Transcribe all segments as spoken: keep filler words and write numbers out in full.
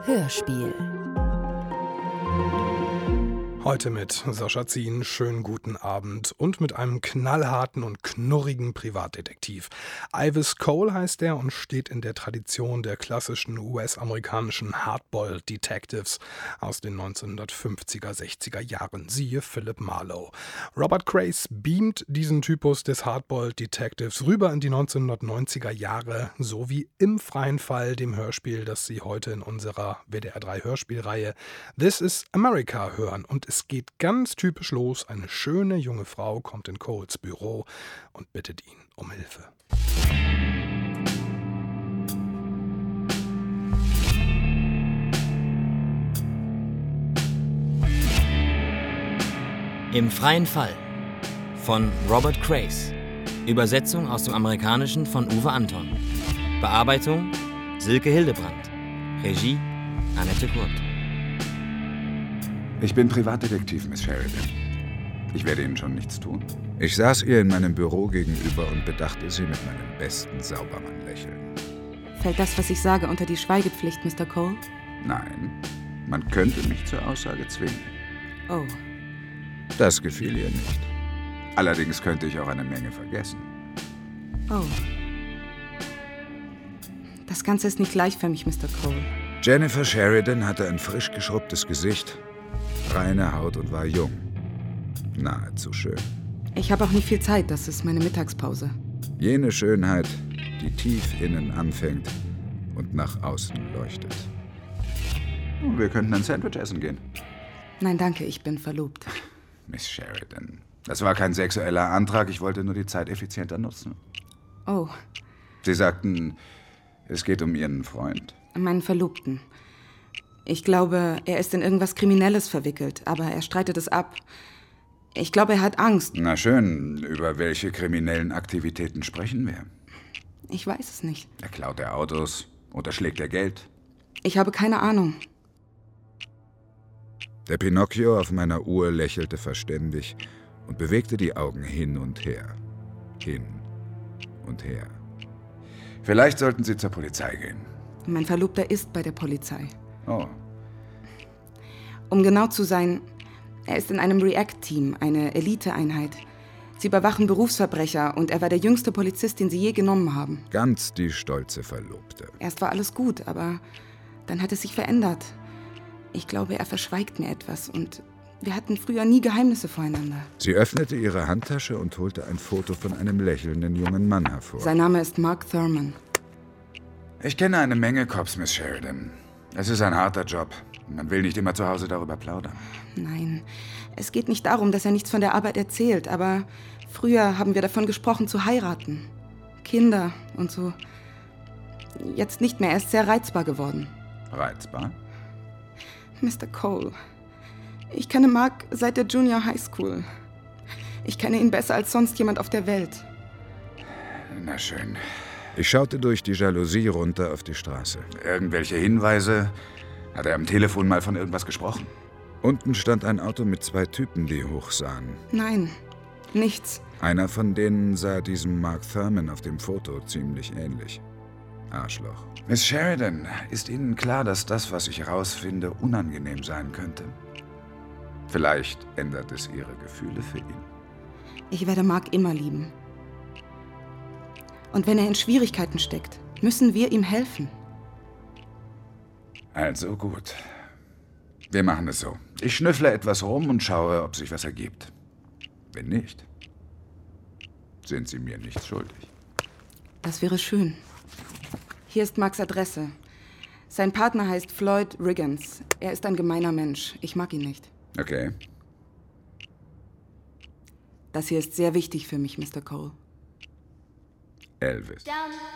Hörspiel. Heute mit Sascha Zien, schönen guten Abend und mit einem knallharten und knurrigen Privatdetektiv. Ives Cole heißt er und steht in der Tradition der klassischen U S-amerikanischen Hardboiled Detectives aus den neunzehnhundertfünfziger, sechziger Jahren. Siehe Philip Marlowe. Robert Crace beamt diesen Typus des Hardboiled Detectives rüber in die neunzehnhundertneunziger Jahre, sowie Im freien Fall, dem Hörspiel, das Sie heute in unserer W D R drei Hörspielreihe This is America hören. Und es Es geht ganz typisch los. Eine schöne junge Frau kommt in Coles Büro und bittet ihn um Hilfe. Im freien Fall von Robert Crace. Übersetzung aus dem Amerikanischen von Uwe Anton. Bearbeitung Silke Hildebrandt. Regie Annette Kurt. Ich bin Privatdetektiv, Miss Sheridan. Ich werde Ihnen schon nichts tun. Ich saß ihr in meinem Büro gegenüber und bedachte sie mit meinem besten Saubermann-Lächeln. Fällt das, was ich sage, unter die Schweigepflicht, Mister Cole? Nein, man könnte mich zur Aussage zwingen. Oh. Das gefiel ihr nicht. Allerdings könnte ich auch eine Menge vergessen. Oh. Das Ganze ist nicht leicht für mich, Mister Cole. Jennifer Sheridan hatte ein frisch geschrubbtes Gesicht, reine Haut und war jung. Nahezu schön. Ich habe auch nicht viel Zeit, das ist meine Mittagspause. Jene Schönheit, die tief innen anfängt und nach außen leuchtet. Wir könnten ein Sandwich essen gehen. Nein, danke, ich bin verlobt. Miss Sheridan, das war kein sexueller Antrag, ich wollte nur die Zeit effizienter nutzen. Oh. Sie sagten, es geht um Ihren Freund. Meinen Verlobten. Ich glaube, er ist in irgendwas Kriminelles verwickelt, aber er streitet es ab. Ich glaube, er hat Angst. Na schön, über welche kriminellen Aktivitäten sprechen wir? Ich weiß es nicht. Er klaut er Autos oder schlägt er Geld? Ich habe keine Ahnung. Der Pinocchio auf meiner Uhr lächelte verständig und bewegte die Augen hin und her. Hin und her. Vielleicht sollten Sie zur Polizei gehen. Mein Verlobter ist bei der Polizei. Oh. Um genau zu sein, er ist in einem React-Team, eine Eliteeinheit. Sie überwachen Berufsverbrecher und er war der jüngste Polizist, den sie je genommen haben. Ganz die stolze Verlobte. Erst war alles gut, aber dann hat es sich verändert. Ich glaube, er verschweigt mir etwas und wir hatten früher nie Geheimnisse voreinander. Sie öffnete ihre Handtasche und holte ein Foto von einem lächelnden jungen Mann hervor. Sein Name ist Mark Thurman. Ich kenne eine Menge Cops, Miss Sheridan. Es ist ein harter Job. Man will nicht immer zu Hause darüber plaudern. Nein, es geht nicht darum, dass er nichts von der Arbeit erzählt, aber früher haben wir davon gesprochen, zu heiraten. Kinder und so. Jetzt nicht mehr, er ist sehr reizbar geworden. Reizbar? Mister Cole, ich kenne Mark seit der Junior High School. Ich kenne ihn besser als sonst jemand auf der Welt. Na schön. Ich schaute durch die Jalousie runter auf die Straße. Irgendwelche Hinweise? Hat er am Telefon mal von irgendwas gesprochen? Unten stand ein Auto mit zwei Typen, die hochsahen. Nein, nichts. Einer von denen sah diesem Mark Thurman auf dem Foto ziemlich ähnlich. Arschloch. Miss Sheridan, ist Ihnen klar, dass das, was ich herausfinde, unangenehm sein könnte? Vielleicht ändert es Ihre Gefühle für ihn. Ich werde Mark immer lieben. Und wenn er in Schwierigkeiten steckt, müssen wir ihm helfen. Also gut. Wir machen es so. Ich schnüffle etwas rum und schaue, ob sich was ergibt. Wenn nicht, sind Sie mir nichts schuldig. Das wäre schön. Hier ist Marks Adresse. Sein Partner heißt Floyd Riggins. Er ist ein gemeiner Mensch. Ich mag ihn nicht. Okay. Das hier ist sehr wichtig für mich, Mister Cole. Elvis.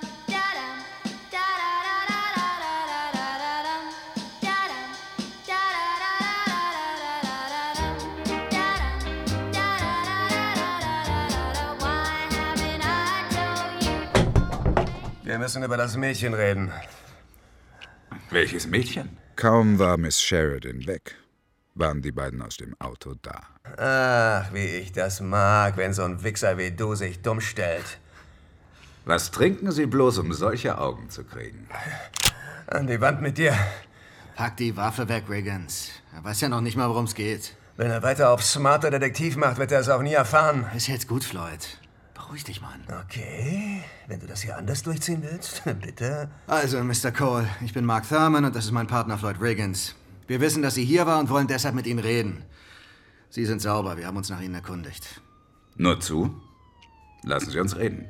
Wir müssen über das Mädchen reden. Welches Mädchen? Kaum war Miss Sheridan weg, waren die beiden aus dem Auto da. Ach, wie ich das mag, wenn so ein Wichser wie du sich dumm stellt. Was trinken Sie bloß, um solche Augen zu kriegen? An die Wand mit dir. Pack die Waffe weg, Riggins. Er weiß ja noch nicht mal, worum es geht. Wenn er weiter auf smarter Detektiv macht, wird er es auch nie erfahren. Ist jetzt gut, Floyd. Beruhig dich, Mann. Okay, wenn du das hier anders durchziehen willst, bitte. Also, Mister Cole, ich bin Mark Thurman und das ist mein Partner Floyd Riggins. Wir wissen, dass Sie hier war und wollen deshalb mit Ihnen reden. Sie sind sauber, wir haben uns nach Ihnen erkundigt. Nur zu. Lassen Sie uns reden.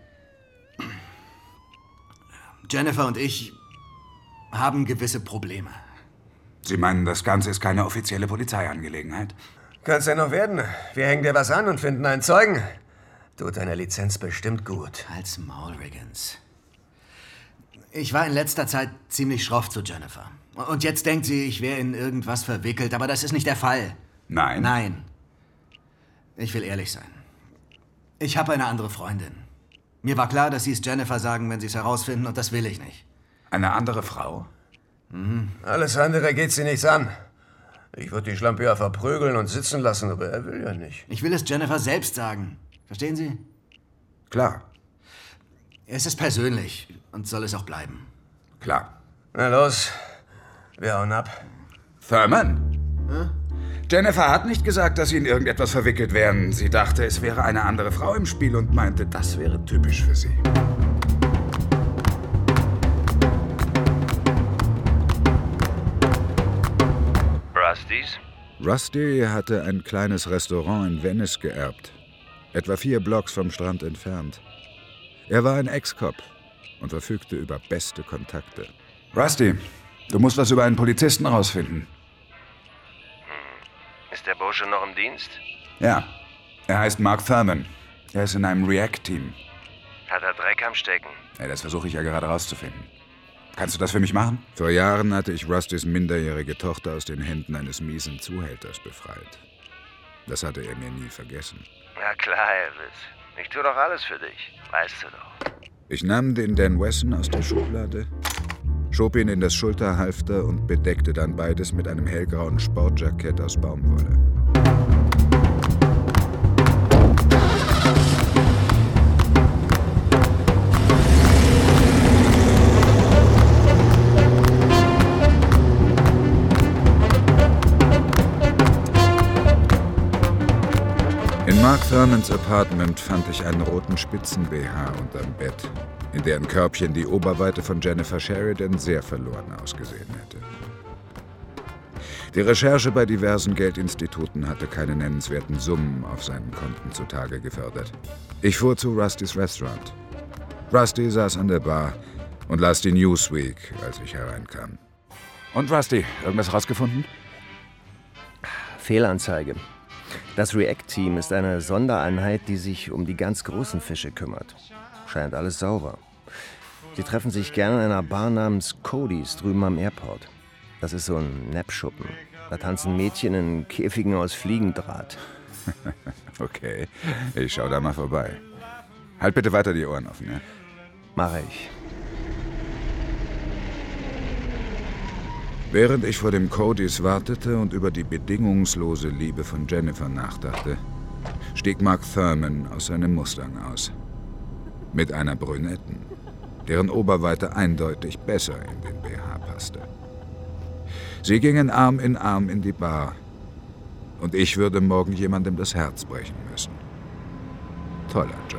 Jennifer und ich haben gewisse Probleme. Sie meinen, das Ganze ist keine offizielle Polizeiangelegenheit? Kann's ja noch werden. Wir hängen dir was an und finden einen Zeugen. Tut deine Lizenz bestimmt gut. Halt's Maul, Riggins. Ich war in letzter Zeit ziemlich schroff zu Jennifer. Und jetzt denkt sie, ich wäre in irgendwas verwickelt, aber das ist nicht der Fall. Nein? Nein. Ich will ehrlich sein. Ich habe eine andere Freundin. Mir war klar, dass Sie es Jennifer sagen, wenn Sie es herausfinden, und das will ich nicht. Eine andere Frau? Mhm. Alles andere geht sie nichts an. Ich würde die Schlampe ja verprügeln und sitzen lassen, aber er will ja nicht. Ich will es Jennifer selbst sagen. Verstehen Sie? Klar. Es ist persönlich und soll es auch bleiben. Klar. Na los, wir hauen ab. Thurman? Hm? Jennifer hat nicht gesagt, dass Sie in irgendetwas verwickelt wären. Sie dachte, es wäre eine andere Frau im Spiel und meinte, das wäre typisch für Sie. Rustys? Rusty hatte ein kleines Restaurant in Venice geerbt. Etwa vier Blocks vom Strand entfernt. Er war ein Ex-Cop und verfügte über beste Kontakte. Rusty, du musst was über einen Polizisten rausfinden. Hm. Ist der Bursche noch im Dienst? Ja, er heißt Mark Thurman. Er ist in einem React-Team. Hat er Dreck am Stecken? Ja, das versuche ich ja gerade rauszufinden. Kannst du das für mich machen? Vor Jahren hatte ich Rustys minderjährige Tochter aus den Händen eines miesen Zuhälters befreit. Das hatte er mir nie vergessen. Na klar, Elvis. Ich tue doch alles für dich. Weißt du doch. Ich nahm den Dan Wesson aus der Schublade, schob ihn in das Schulterhalfter und bedeckte dann beides mit einem hellgrauen Sportjackett aus Baumwolle. In Mark Thurmans Apartment fand ich einen roten Spitzen-B H unterm Bett, in deren Körbchen die Oberweite von Jennifer Sheridan sehr verloren ausgesehen hätte. Die Recherche bei diversen Geldinstituten hatte keine nennenswerten Summen auf seinen Konten zutage gefördert. Ich fuhr zu Rustys Restaurant. Rusty saß an der Bar und las die Newsweek, als ich hereinkam. Und Rusty, irgendwas rausgefunden? Fehlanzeige. Das React-Team ist eine Sondereinheit, die sich um die ganz großen Fische kümmert. Scheint alles sauber. Sie treffen sich gerne in einer Bar namens Cody's drüben am Airport. Das ist so ein Nappschuppen. Da tanzen Mädchen in Käfigen aus Fliegendraht. Okay, ich schau da mal vorbei. Halt bitte weiter die Ohren offen, ja? Mache ich. Während ich vor dem Cody's wartete und über die bedingungslose Liebe von Jennifer nachdachte, stieg Mark Thurman aus seinem Mustang aus. Mit einer Brünetten, deren Oberweite eindeutig besser in den B H passte. Sie gingen Arm in Arm in die Bar und ich würde morgen jemandem das Herz brechen müssen. Toller Job.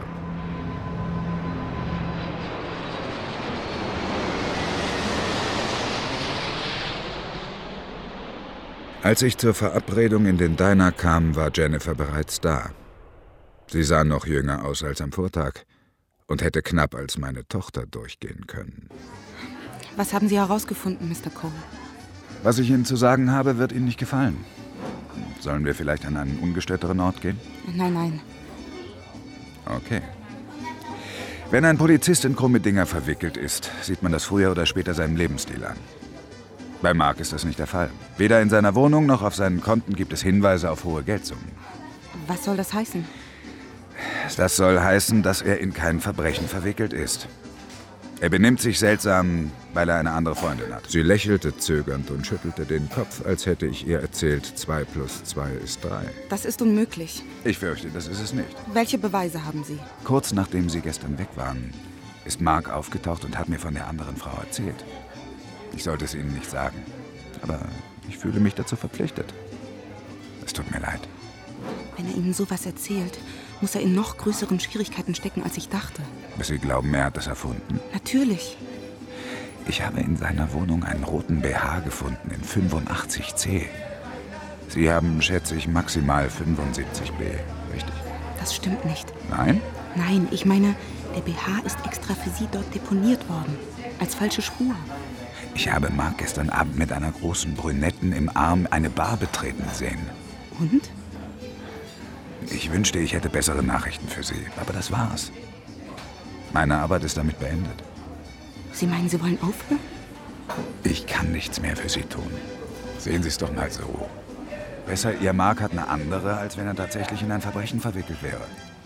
Als ich zur Verabredung in den Diner kam, war Jennifer bereits da. Sie sah noch jünger aus als am Vortag und hätte knapp als meine Tochter durchgehen können. Was haben Sie herausgefunden, Mister Cole? Was ich Ihnen zu sagen habe, wird Ihnen nicht gefallen. Sollen wir vielleicht an einen ungestörteren Ort gehen? Nein, nein. Okay. Wenn ein Polizist in krumme Dinger verwickelt ist, sieht man das früher oder später seinem Lebensstil an. Bei Mark ist das nicht der Fall. Weder in seiner Wohnung noch auf seinen Konten gibt es Hinweise auf hohe Geldsummen. Was soll das heißen? Das soll heißen, dass er in kein Verbrechen verwickelt ist. Er benimmt sich seltsam, weil er eine andere Freundin hat. Sie lächelte zögernd und schüttelte den Kopf, als hätte ich ihr erzählt, zwei plus zwei ist drei. Das ist unmöglich. Ich fürchte, das ist es nicht. Welche Beweise haben Sie? Kurz nachdem Sie gestern weg waren, ist Mark aufgetaucht und hat mir von der anderen Frau erzählt. Ich sollte es Ihnen nicht sagen. Aber ich fühle mich dazu verpflichtet. Es tut mir leid. Wenn er Ihnen sowas erzählt, muss er in noch größeren Schwierigkeiten stecken, als ich dachte. Bis Sie glauben, er hat es erfunden? Natürlich. Ich habe in seiner Wohnung einen roten B H gefunden in fünfundachtzig C. Sie haben, schätze ich, maximal fünfundsiebzig B, richtig? Das stimmt nicht. Nein? Nein, ich meine, der B H ist extra für Sie dort deponiert worden. Als falsche Spur. Ich habe Mark gestern Abend mit einer großen Brünetten im Arm eine Bar betreten sehen. Und? Ich wünschte, ich hätte bessere Nachrichten für Sie, aber das war's. Meine Arbeit ist damit beendet. Sie meinen, Sie wollen aufhören? Ich kann nichts mehr für Sie tun. Sehen Sie es doch mal so. Besser, Ihr Mark hat eine andere, als wenn er tatsächlich in ein Verbrechen verwickelt wäre.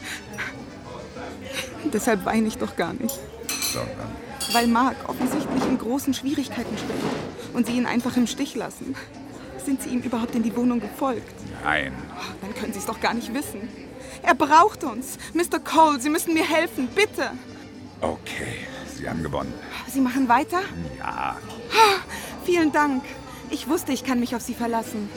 Deshalb weine ich doch gar nicht. Sondern? Weil Mark offensichtlich in großen Schwierigkeiten steckt und Sie ihn einfach im Stich lassen. Sind Sie ihm überhaupt in die Wohnung gefolgt? Nein. Oh, dann können Sie es doch gar nicht wissen. Er braucht uns. Mister Cole, Sie müssen mir helfen, bitte. Okay, Sie haben gewonnen. Sie machen weiter? Ja. Oh, vielen Dank. Ich wusste, ich kann mich auf Sie verlassen.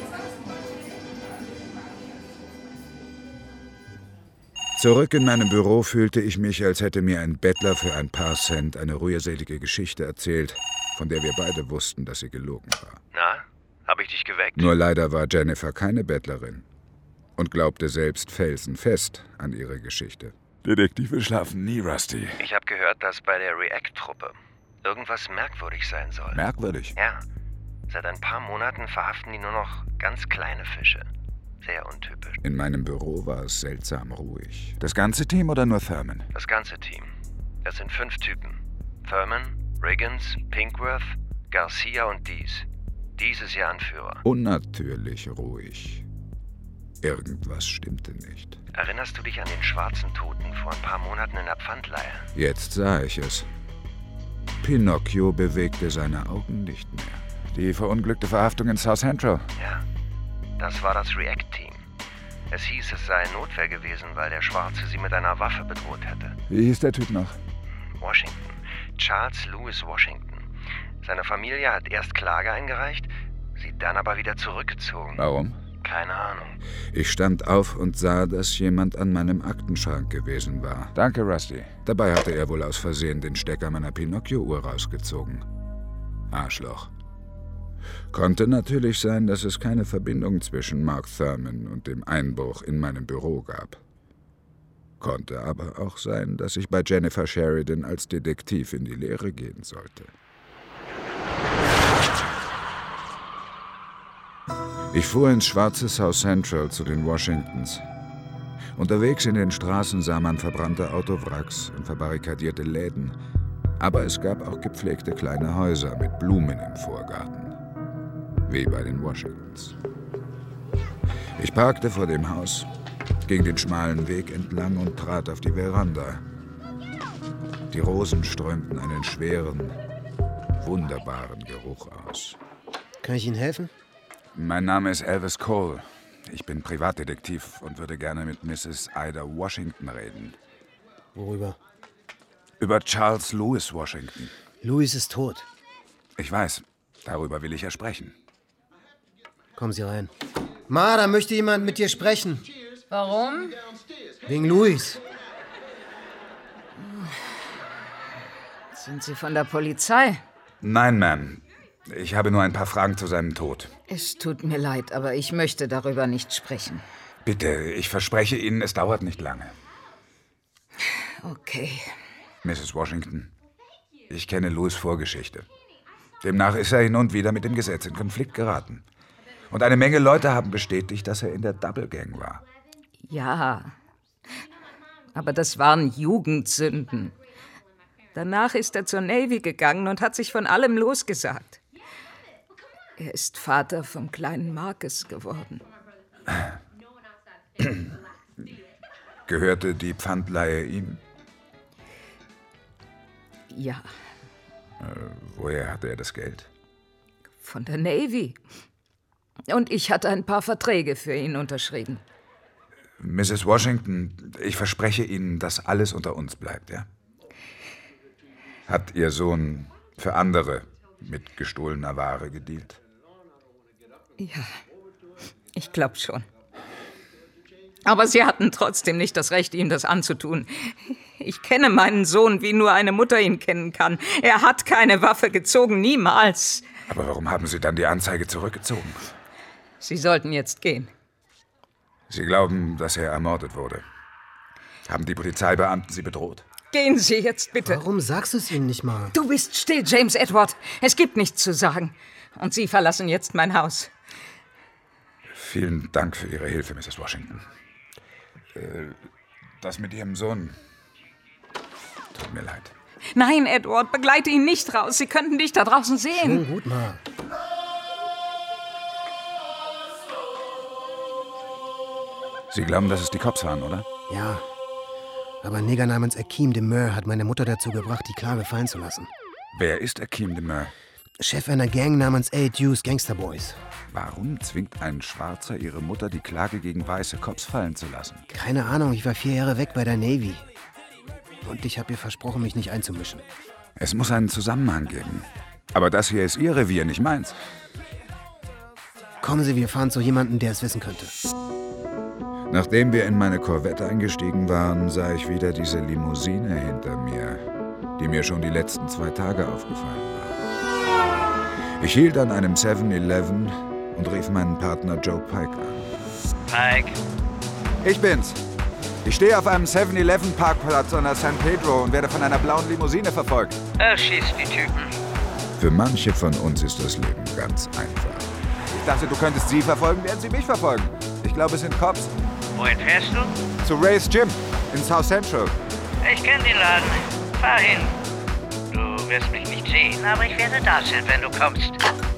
Zurück in meinem Büro fühlte ich mich, als hätte mir ein Bettler für ein paar Cent eine rührselige Geschichte erzählt, von der wir beide wussten, dass sie gelogen war. Na, habe ich dich geweckt? Nur leider war Jennifer keine Bettlerin und glaubte selbst felsenfest an ihre Geschichte. Detektive schlafen nie, Rusty. Ich habe gehört, dass bei der React-Truppe irgendwas merkwürdig sein soll. Merkwürdig? Ja. Seit ein paar Monaten verhaften die nur noch ganz kleine Fische. Sehr untypisch. In meinem Büro war es seltsam ruhig. Das ganze Team oder nur Thurman? Das ganze Team. Es sind fünf Typen. Thurman, Riggins, Pinkworth, Garcia und Dees. Dees ist ihr Anführer. Unnatürlich ruhig. Irgendwas stimmte nicht. Erinnerst du dich an den schwarzen Toten vor ein paar Monaten in der Pfandleihe? Jetzt sah ich es. Pinocchio bewegte seine Augen nicht mehr. Die verunglückte Verhaftung in South Central. Ja, das war das React-Team. Es hieß, es sei Notwehr gewesen, weil der Schwarze sie mit einer Waffe bedroht hätte. Wie hieß der Typ noch? Washington. Charles Lewis Washington. Seine Familie hat erst Klage eingereicht, sie dann aber wieder zurückgezogen. Warum? Keine Ahnung. Ich stand auf und sah, dass jemand an meinem Aktenschrank gewesen war. Danke, Rusty. Dabei hatte er wohl aus Versehen den Stecker meiner Pinocchio-Uhr rausgezogen. Arschloch. Konnte natürlich sein, dass es keine Verbindung zwischen Mark Thurman und dem Einbruch in meinem Büro gab. Konnte aber auch sein, dass ich bei Jennifer Sheridan als Detektiv in die Lehre gehen sollte. Ich fuhr ins schwarze South Central zu den Washingtons. Unterwegs in den Straßen sah man verbrannte Autowracks und verbarrikadierte Läden. Aber es gab auch gepflegte kleine Häuser mit Blumen im Vorgarten. Wie bei den Washingtons. Ich parkte vor dem Haus, ging den schmalen Weg entlang und trat auf die Veranda. Die Rosen strömten einen schweren, wunderbaren Geruch aus. Kann ich Ihnen helfen? Mein Name ist Elvis Cole. Ich bin Privatdetektiv und würde gerne mit Misses Ida Washington reden. Worüber? Über Charles Lewis Washington. Louis ist tot. Ich weiß. Darüber will ich ja sprechen. Kommen Sie rein. Ma, da möchte jemand mit dir sprechen. Warum? Wegen Louis. Sind Sie von der Polizei? Nein, Ma'am. Ich habe nur ein paar Fragen zu seinem Tod. Es tut mir leid, aber ich möchte darüber nicht sprechen. Bitte, ich verspreche Ihnen, es dauert nicht lange. Okay. Misses Washington, ich kenne Louis' Vorgeschichte. Demnach ist er hin und wieder mit dem Gesetz in Konflikt geraten. Und eine Menge Leute haben bestätigt, dass er in der Double Gang war. Ja, aber das waren Jugendsünden. Danach ist er zur Navy gegangen und hat sich von allem losgesagt. Er ist Vater vom kleinen Marcus geworden. Gehörte die Pfandleihe ihm? Ja. Äh, woher hatte er das Geld? Von der Navy. Und ich hatte ein paar Verträge für ihn unterschrieben. Misses Washington, ich verspreche Ihnen, dass alles unter uns bleibt, ja? Hat Ihr Sohn für andere mit gestohlener Ware gedealt? Ja, ich glaube schon. Aber Sie hatten trotzdem nicht das Recht, ihm das anzutun. Ich kenne meinen Sohn, wie nur eine Mutter ihn kennen kann. Er hat keine Waffe gezogen, niemals. Aber warum haben Sie dann die Anzeige zurückgezogen? Sie sollten jetzt gehen. Sie glauben, dass er ermordet wurde. Haben die Polizeibeamten Sie bedroht? Gehen Sie jetzt bitte. Warum sagst du es ihnen nicht mal? Du bist still, James Edward. Es gibt nichts zu sagen. Und Sie verlassen jetzt mein Haus. Vielen Dank für Ihre Hilfe, Misses Washington. Das mit Ihrem Sohn tut mir leid. Nein, Edward, begleite ihn nicht raus. Sie könnten dich da draußen sehen. Schon gut, Ma. Sie glauben, dass es die Cops waren, oder? Ja. Aber ein Neger namens Akeem Demure hat meine Mutter dazu gebracht, die Klage fallen zu lassen. Wer ist Akeem Demure? Chef einer Gang namens A Deuce Gangster Boys. Warum zwingt ein Schwarzer Ihre Mutter, die Klage gegen weiße Cops fallen zu lassen? Keine Ahnung, ich war vier Jahre weg bei der Navy. Und ich habe ihr versprochen, mich nicht einzumischen. Es muss einen Zusammenhang geben. Aber das hier ist Ihr Revier, nicht meins. Kommen Sie, wir fahren zu jemandem, der es wissen könnte. Nachdem wir in meine Corvette eingestiegen waren, sah ich wieder diese Limousine hinter mir, die mir schon die letzten zwei Tage aufgefallen war. Ich hielt an einem seven eleven und rief meinen Partner Joe Pike an. Pike? Ich bin's. Ich stehe auf einem seven eleven Parkplatz an der San Pedro und werde von einer blauen Limousine verfolgt. Erschießt die Typen. Für manche von uns ist das Leben ganz einfach. Ich dachte, du könntest sie verfolgen, während sie mich verfolgen. Ich glaube, es sind Cops. Wohin fährst du? Zu Ray's Gym in South Central. Ich kenne den Laden. Fahr hin. Du wirst mich nicht sehen, aber ich werde da sein, wenn du kommst.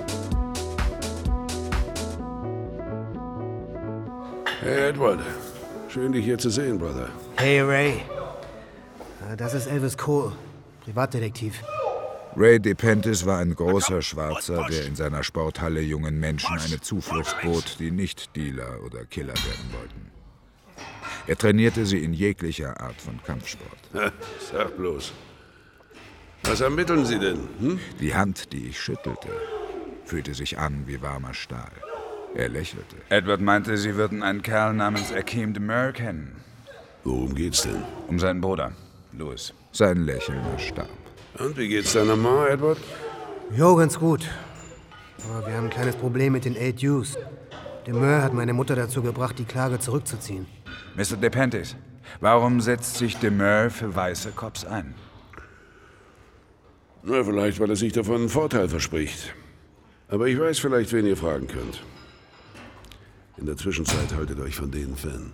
Hey, Edward. Schön, dich hier zu sehen, Brother. Hey, Ray. Das ist Elvis Cole, Privatdetektiv. Ray DePentis war ein großer Schwarzer, der in seiner Sporthalle jungen Menschen eine Zuflucht bot, die nicht Dealer oder Killer werden wollten. Er trainierte sie in jeglicher Art von Kampfsport. Sag bloß. Was ermitteln Sie denn? Hm? Die Hand, die ich schüttelte, fühlte sich an wie warmer Stahl. Er lächelte. Edward meinte, sie würden einen Kerl namens Akeem Demure kennen. Worum geht's denn? Um seinen Bruder, Louis. Sein Lächeln erstarb. Und wie geht's deiner Ma, Edward? Jo, ganz gut. Aber wir haben ein kleines Problem mit den A Deuce. Demure hat meine Mutter dazu gebracht, die Klage zurückzuziehen. Mister DePentis, warum setzt sich Demure für weiße Cops ein? Na, vielleicht, weil er sich davon einen Vorteil verspricht. Aber ich weiß vielleicht, wen ihr fragen könnt. In der Zwischenzeit haltet euch von denen fern.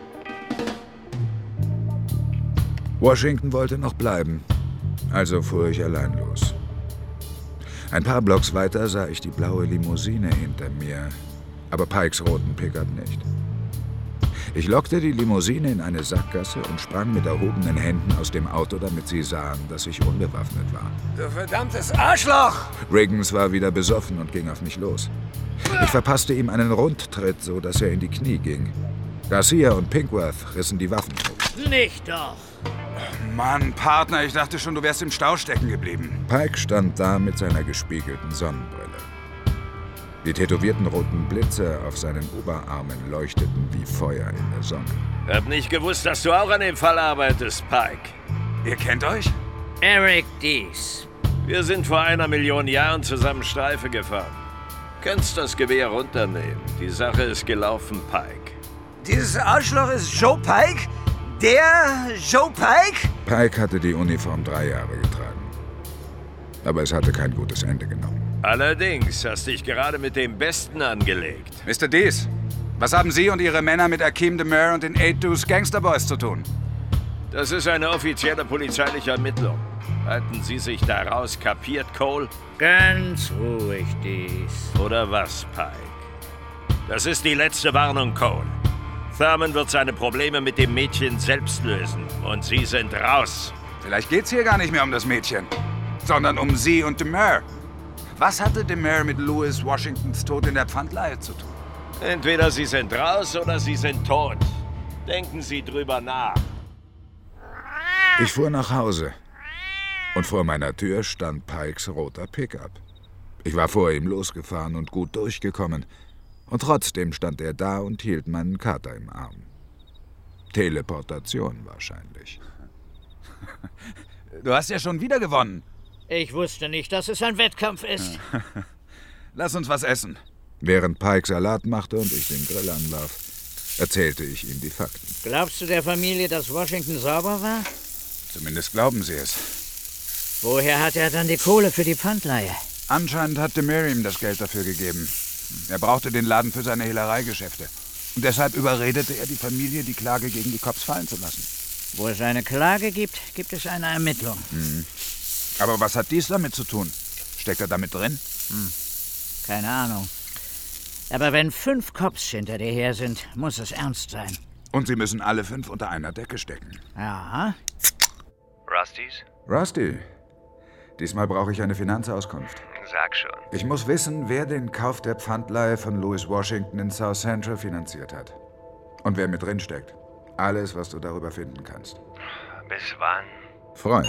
Washington wollte noch bleiben, also fuhr ich allein los. Ein paar Blocks weiter sah ich die blaue Limousine hinter mir, aber Pikes roten Pickup nicht. Ich lockte die Limousine in eine Sackgasse und sprang mit erhobenen Händen aus dem Auto, damit sie sahen, dass ich unbewaffnet war. Du verdammtes Arschloch! Riggins war wieder besoffen und ging auf mich los. Ich verpasste ihm einen Rundtritt, so dass er in die Knie ging. Garcia und Pinkworth rissen die Waffen hoch. Nicht doch! Mann, Partner, ich dachte schon, du wärst im Stau stecken geblieben. Pike stand da mit seiner gespiegelten Sonnenbrille. Die tätowierten roten Blitze auf seinen Oberarmen leuchteten wie Feuer in der Sonne. Hab nicht gewusst, dass du auch an dem Fall arbeitest, Pike. Ihr kennt euch? Eric Dees. Wir sind vor einer Million Jahren zusammen Streife gefahren. Könntest das Gewehr runternehmen. Die Sache ist gelaufen, Pike. Dieses Arschloch ist Joe Pike? Der Joe Pike? Pike hatte die Uniform drei Jahre getragen. Aber es hatte kein gutes Ende genommen. Allerdings hast dich gerade mit dem Besten angelegt. Mister Dees, was haben Sie und Ihre Männer mit Akeem Demure und den A Deuce Gangster Boys zu tun? Das ist eine offizielle polizeiliche Ermittlung. Halten Sie sich da raus, kapiert, Cole? Ganz ruhig, Dees. Oder was, Pike? Das ist die letzte Warnung, Cole. Thurman wird seine Probleme mit dem Mädchen selbst lösen. Und Sie sind raus. Vielleicht geht's hier gar nicht mehr um das Mädchen, sondern um Sie und Demure. Was hatte Demure mit Louis Washingtons Tod in der Pfandleihe zu tun? Entweder Sie sind raus oder Sie sind tot. Denken Sie drüber nach. Ich fuhr nach Hause. Und vor meiner Tür stand Pikes roter Pickup. Ich war vor ihm losgefahren und gut durchgekommen. Und trotzdem stand er da und hielt meinen Kater im Arm. Teleportation wahrscheinlich. Du hast ja schon wieder gewonnen. Ich wusste nicht, dass es ein Wettkampf ist. Lass uns was essen. Während Pike Salat machte und ich den Grill anwarf, erzählte ich ihm die Fakten. Glaubst du der Familie, dass Washington sauber war? Zumindest glauben sie es. Woher hat er dann die Kohle für die Pfandleihe? Anscheinend hatte Miriam das Geld dafür gegeben. Er brauchte den Laden für seine Hehlereigeschäfte. Und deshalb überredete er die Familie, die Klage gegen die Cops fallen zu lassen. Wo es eine Klage gibt, gibt es eine Ermittlung. Mhm. Aber was hat dies damit zu tun? Steckt er damit drin? Hm. Keine Ahnung. Aber wenn fünf Cops hinter dir her sind, muss es ernst sein. Und sie müssen alle fünf unter einer Decke stecken. Ja. Rustys? Rusty, diesmal brauche ich eine Finanzauskunft. Sag schon. Ich muss wissen, wer den Kauf der Pfandleihe von Louis Washington in South Central finanziert hat. Und wer mit drin steckt. Alles, was du darüber finden kannst. Bis wann? Freunde.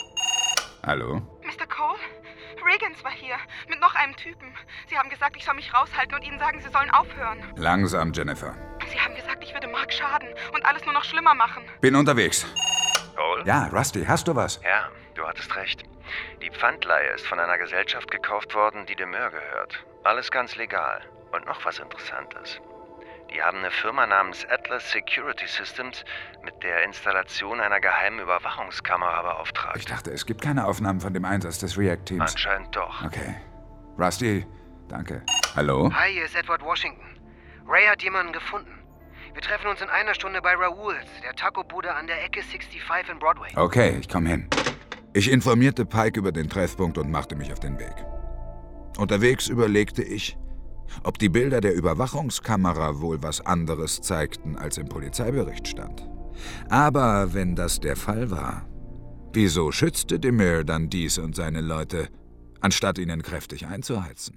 Hallo? Mister Cole? Regans war hier, mit noch einem Typen. Sie haben gesagt, ich soll mich raushalten und ihnen sagen, sie sollen aufhören. Langsam, Jennifer. Sie haben gesagt, ich würde Mark schaden und alles nur noch schlimmer machen. Bin unterwegs. Cole? Ja, Rusty, hast du was? Ja, du hattest recht. Die Pfandleihe ist von einer Gesellschaft gekauft worden, die dem Mör gehört. Alles ganz legal. Und noch was Interessantes. Die haben eine Firma namens Atlas Security Systems mit der Installation einer geheimen Überwachungskamera beauftragt. Ich dachte, es gibt keine Aufnahmen von dem Einsatz des React-Teams. Anscheinend doch. Okay. Rusty, danke. Hallo? Hi, hier ist Edward Washington. Ray hat jemanden gefunden. Wir treffen uns in einer Stunde bei Raoul's, der Taco-Bude an der Ecke fünfundsechzig in Broadway. Okay, ich komme hin. Ich informierte Pike über den Treffpunkt und machte mich auf den Weg. Unterwegs überlegte ich, ob die Bilder der Überwachungskamera wohl was anderes zeigten, als im Polizeibericht stand. Aber wenn das der Fall war, wieso schützte DeMere dann dies und seine Leute, anstatt ihnen kräftig einzuheizen?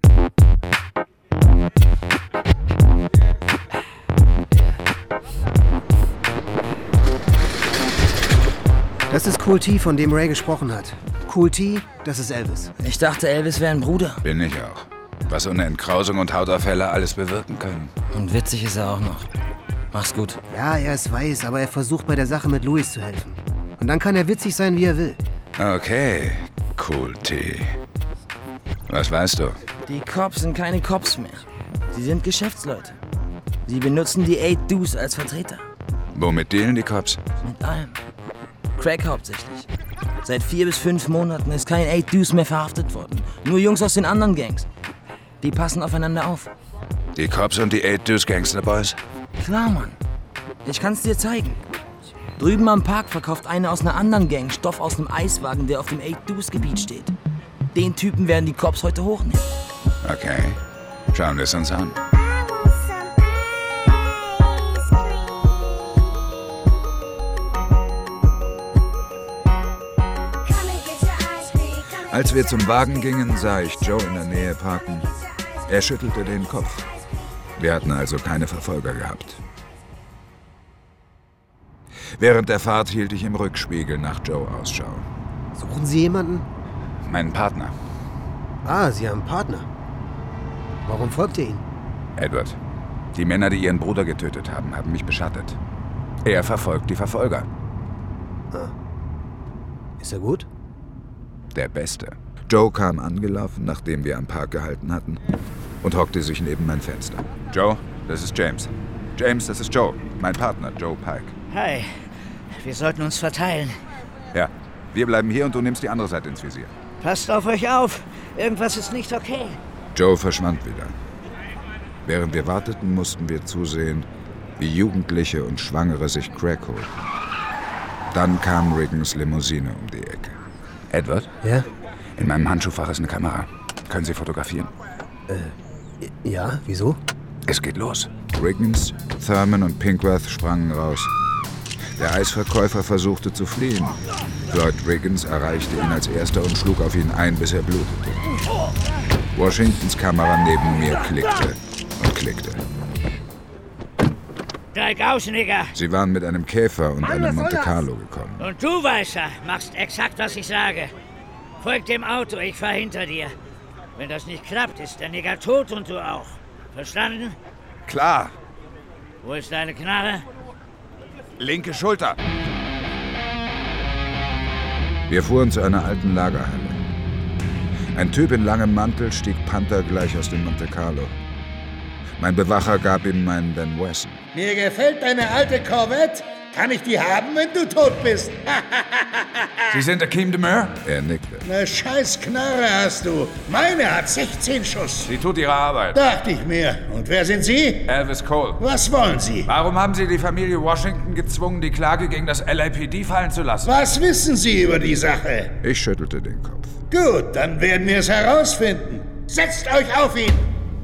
Das ist Kool T, von dem Ray gesprochen hat. Kool T, das ist Elvis. Ich dachte, Elvis wäre ein Bruder. Bin ich auch. Was so eine Entkrausung und Hautaufheller alles bewirken können. Und witzig ist er auch noch. Mach's gut. Ja, er ist weiß, aber er versucht bei der Sache mit Louis zu helfen. Und dann kann er witzig sein, wie er will. Okay, Kool T. Was weißt du? Die Cops sind keine Cops mehr. Sie sind Geschäftsleute. Sie benutzen die Eight Deuce als Vertreter. Womit dealen die Cops? Mit allem. Crack hauptsächlich. Seit vier bis fünf Monaten ist kein Eight Deuce mehr verhaftet worden. Nur Jungs aus den anderen Gangs. Die passen aufeinander auf. Die Cops und die Eight Deuce Gangster Boys? Klar, Mann. Ich kann's dir zeigen. Drüben am Park verkauft einer aus einer anderen Gang Stoff aus einem Eiswagen, der auf dem Eight Deuce Gebiet steht. Den Typen werden die Cops heute hochnehmen. Okay. Schauen wir es uns an. Als wir zum Wagen gingen, sah ich Joe in der Nähe parken. Er schüttelte den Kopf. Wir hatten also keine Verfolger gehabt. Während der Fahrt hielt ich im Rückspiegel nach Joe Ausschau. Suchen Sie jemanden? Meinen Partner. Ah, Sie haben einen Partner. Warum folgt ihr ihm? Edward, die Männer, die ihren Bruder getötet haben, haben mich beschattet. Er verfolgt die Verfolger. Ah. Ist er gut? Der Beste. Joe kam angelaufen, nachdem wir am Park gehalten hatten, und hockte sich neben mein Fenster. Joe, das ist James. James, das ist Joe, mein Partner, Joe Pike. Hi, wir sollten uns verteilen. Ja, wir bleiben hier und du nimmst die andere Seite ins Visier. Passt auf euch auf, irgendwas ist nicht okay. Joe verschwand wieder. Während wir warteten, mussten wir zusehen, wie Jugendliche und Schwangere sich Crack holten. Dann kam Riggins Limousine um die Ecke. Edward? Ja? In meinem Handschuhfach ist eine Kamera. Können Sie fotografieren? Äh, ja, wieso? Es geht los. Riggins, Thurman und Pinkworth sprangen raus. Der Eisverkäufer versuchte zu fliehen. Floyd Riggins erreichte ihn als erster und schlug auf ihn ein, bis er blutete. Washingtons Kamera neben mir klickte und klickte. Steig aus, Nigger! Sie waren mit einem Käfer und einem Monte Carlo gekommen. Und du, Weißer, machst exakt, was ich sage. Folg dem Auto, ich fahr hinter dir. Wenn das nicht klappt, ist der Nigger tot und du auch. Verstanden? Klar. Wo ist deine Knarre? Linke Schulter. Wir fuhren zu einer alten Lagerhalle. Ein Typ in langem Mantel stieg panthergleich aus dem Monte Carlo. Mein Bewacher gab ihm meinen Ben Wesson. Mir gefällt deine alte Corvette. Kann ich die haben, wenn du tot bist? Sie sind Akeem Demure? Er nickte. Ne scheiß Knarre hast du. Meine hat sechzehn Schuss. Sie tut ihre Arbeit. Dachte ich mir. Und wer sind Sie? Elvis Cole. Was wollen Sie? Warum haben Sie die Familie Washington gezwungen, die Klage gegen das L A P D fallen zu lassen? Was wissen Sie über die Sache? Ich schüttelte den Kopf. Gut, dann werden wir es herausfinden. Setzt euch auf ihn!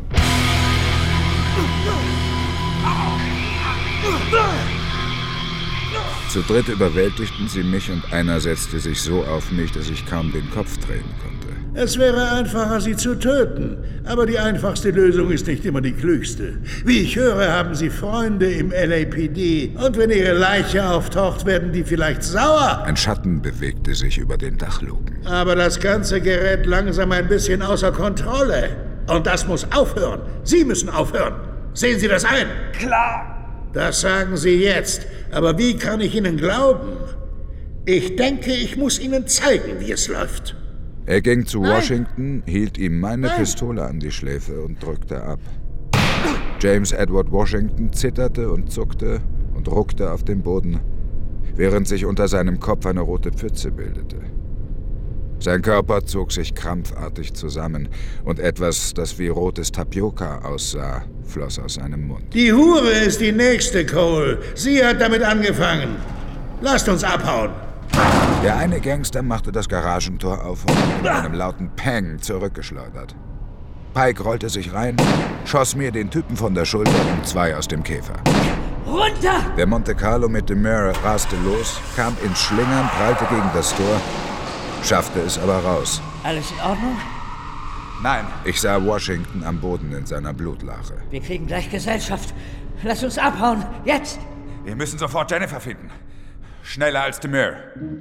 Zu dritt überwältigten sie mich und einer setzte sich so auf mich, dass ich kaum den Kopf drehen konnte. Es wäre einfacher, sie zu töten. Aber die einfachste Lösung ist nicht immer die klügste. Wie ich höre, haben sie Freunde im L A P D. Und wenn ihre Leiche auftaucht, werden die vielleicht sauer. Ein Schatten bewegte sich über den Dachluken. Aber das Ganze gerät langsam ein bisschen außer Kontrolle. Und das muss aufhören. Sie müssen aufhören. Sehen Sie das ein? Klar. Das sagen Sie jetzt. Aber wie kann ich Ihnen glauben? Ich denke, ich muss Ihnen zeigen, wie es läuft. Er ging zu Nein. Washington, hielt ihm meine Nein. Pistole an die Schläfe und drückte ab. James Edward Washington zitterte und zuckte und ruckte auf dem Boden, während sich unter seinem Kopf eine rote Pfütze bildete. Sein Körper zog sich krampfartig zusammen und etwas, das wie rotes Tapioca aussah, floss aus seinem Mund. Die Hure ist die nächste, Cole. Sie hat damit angefangen. Lasst uns abhauen. Der eine Gangster machte das Garagentor auf und mit einem lauten Pang zurückgeschleudert. Pike rollte sich rein, schoss mir den Typen von der Schulter und zwei aus dem Käfer. Runter! Der Monte Carlo mit Demure raste los, kam ins Schlingern, prallte gegen das Tor, schaffte es aber raus. Alles in Ordnung? Nein. Ich sah Washington am Boden in seiner Blutlache. Wir kriegen gleich Gesellschaft. Lass uns abhauen. Jetzt! Wir müssen sofort Jennifer finden. Schneller als Demure.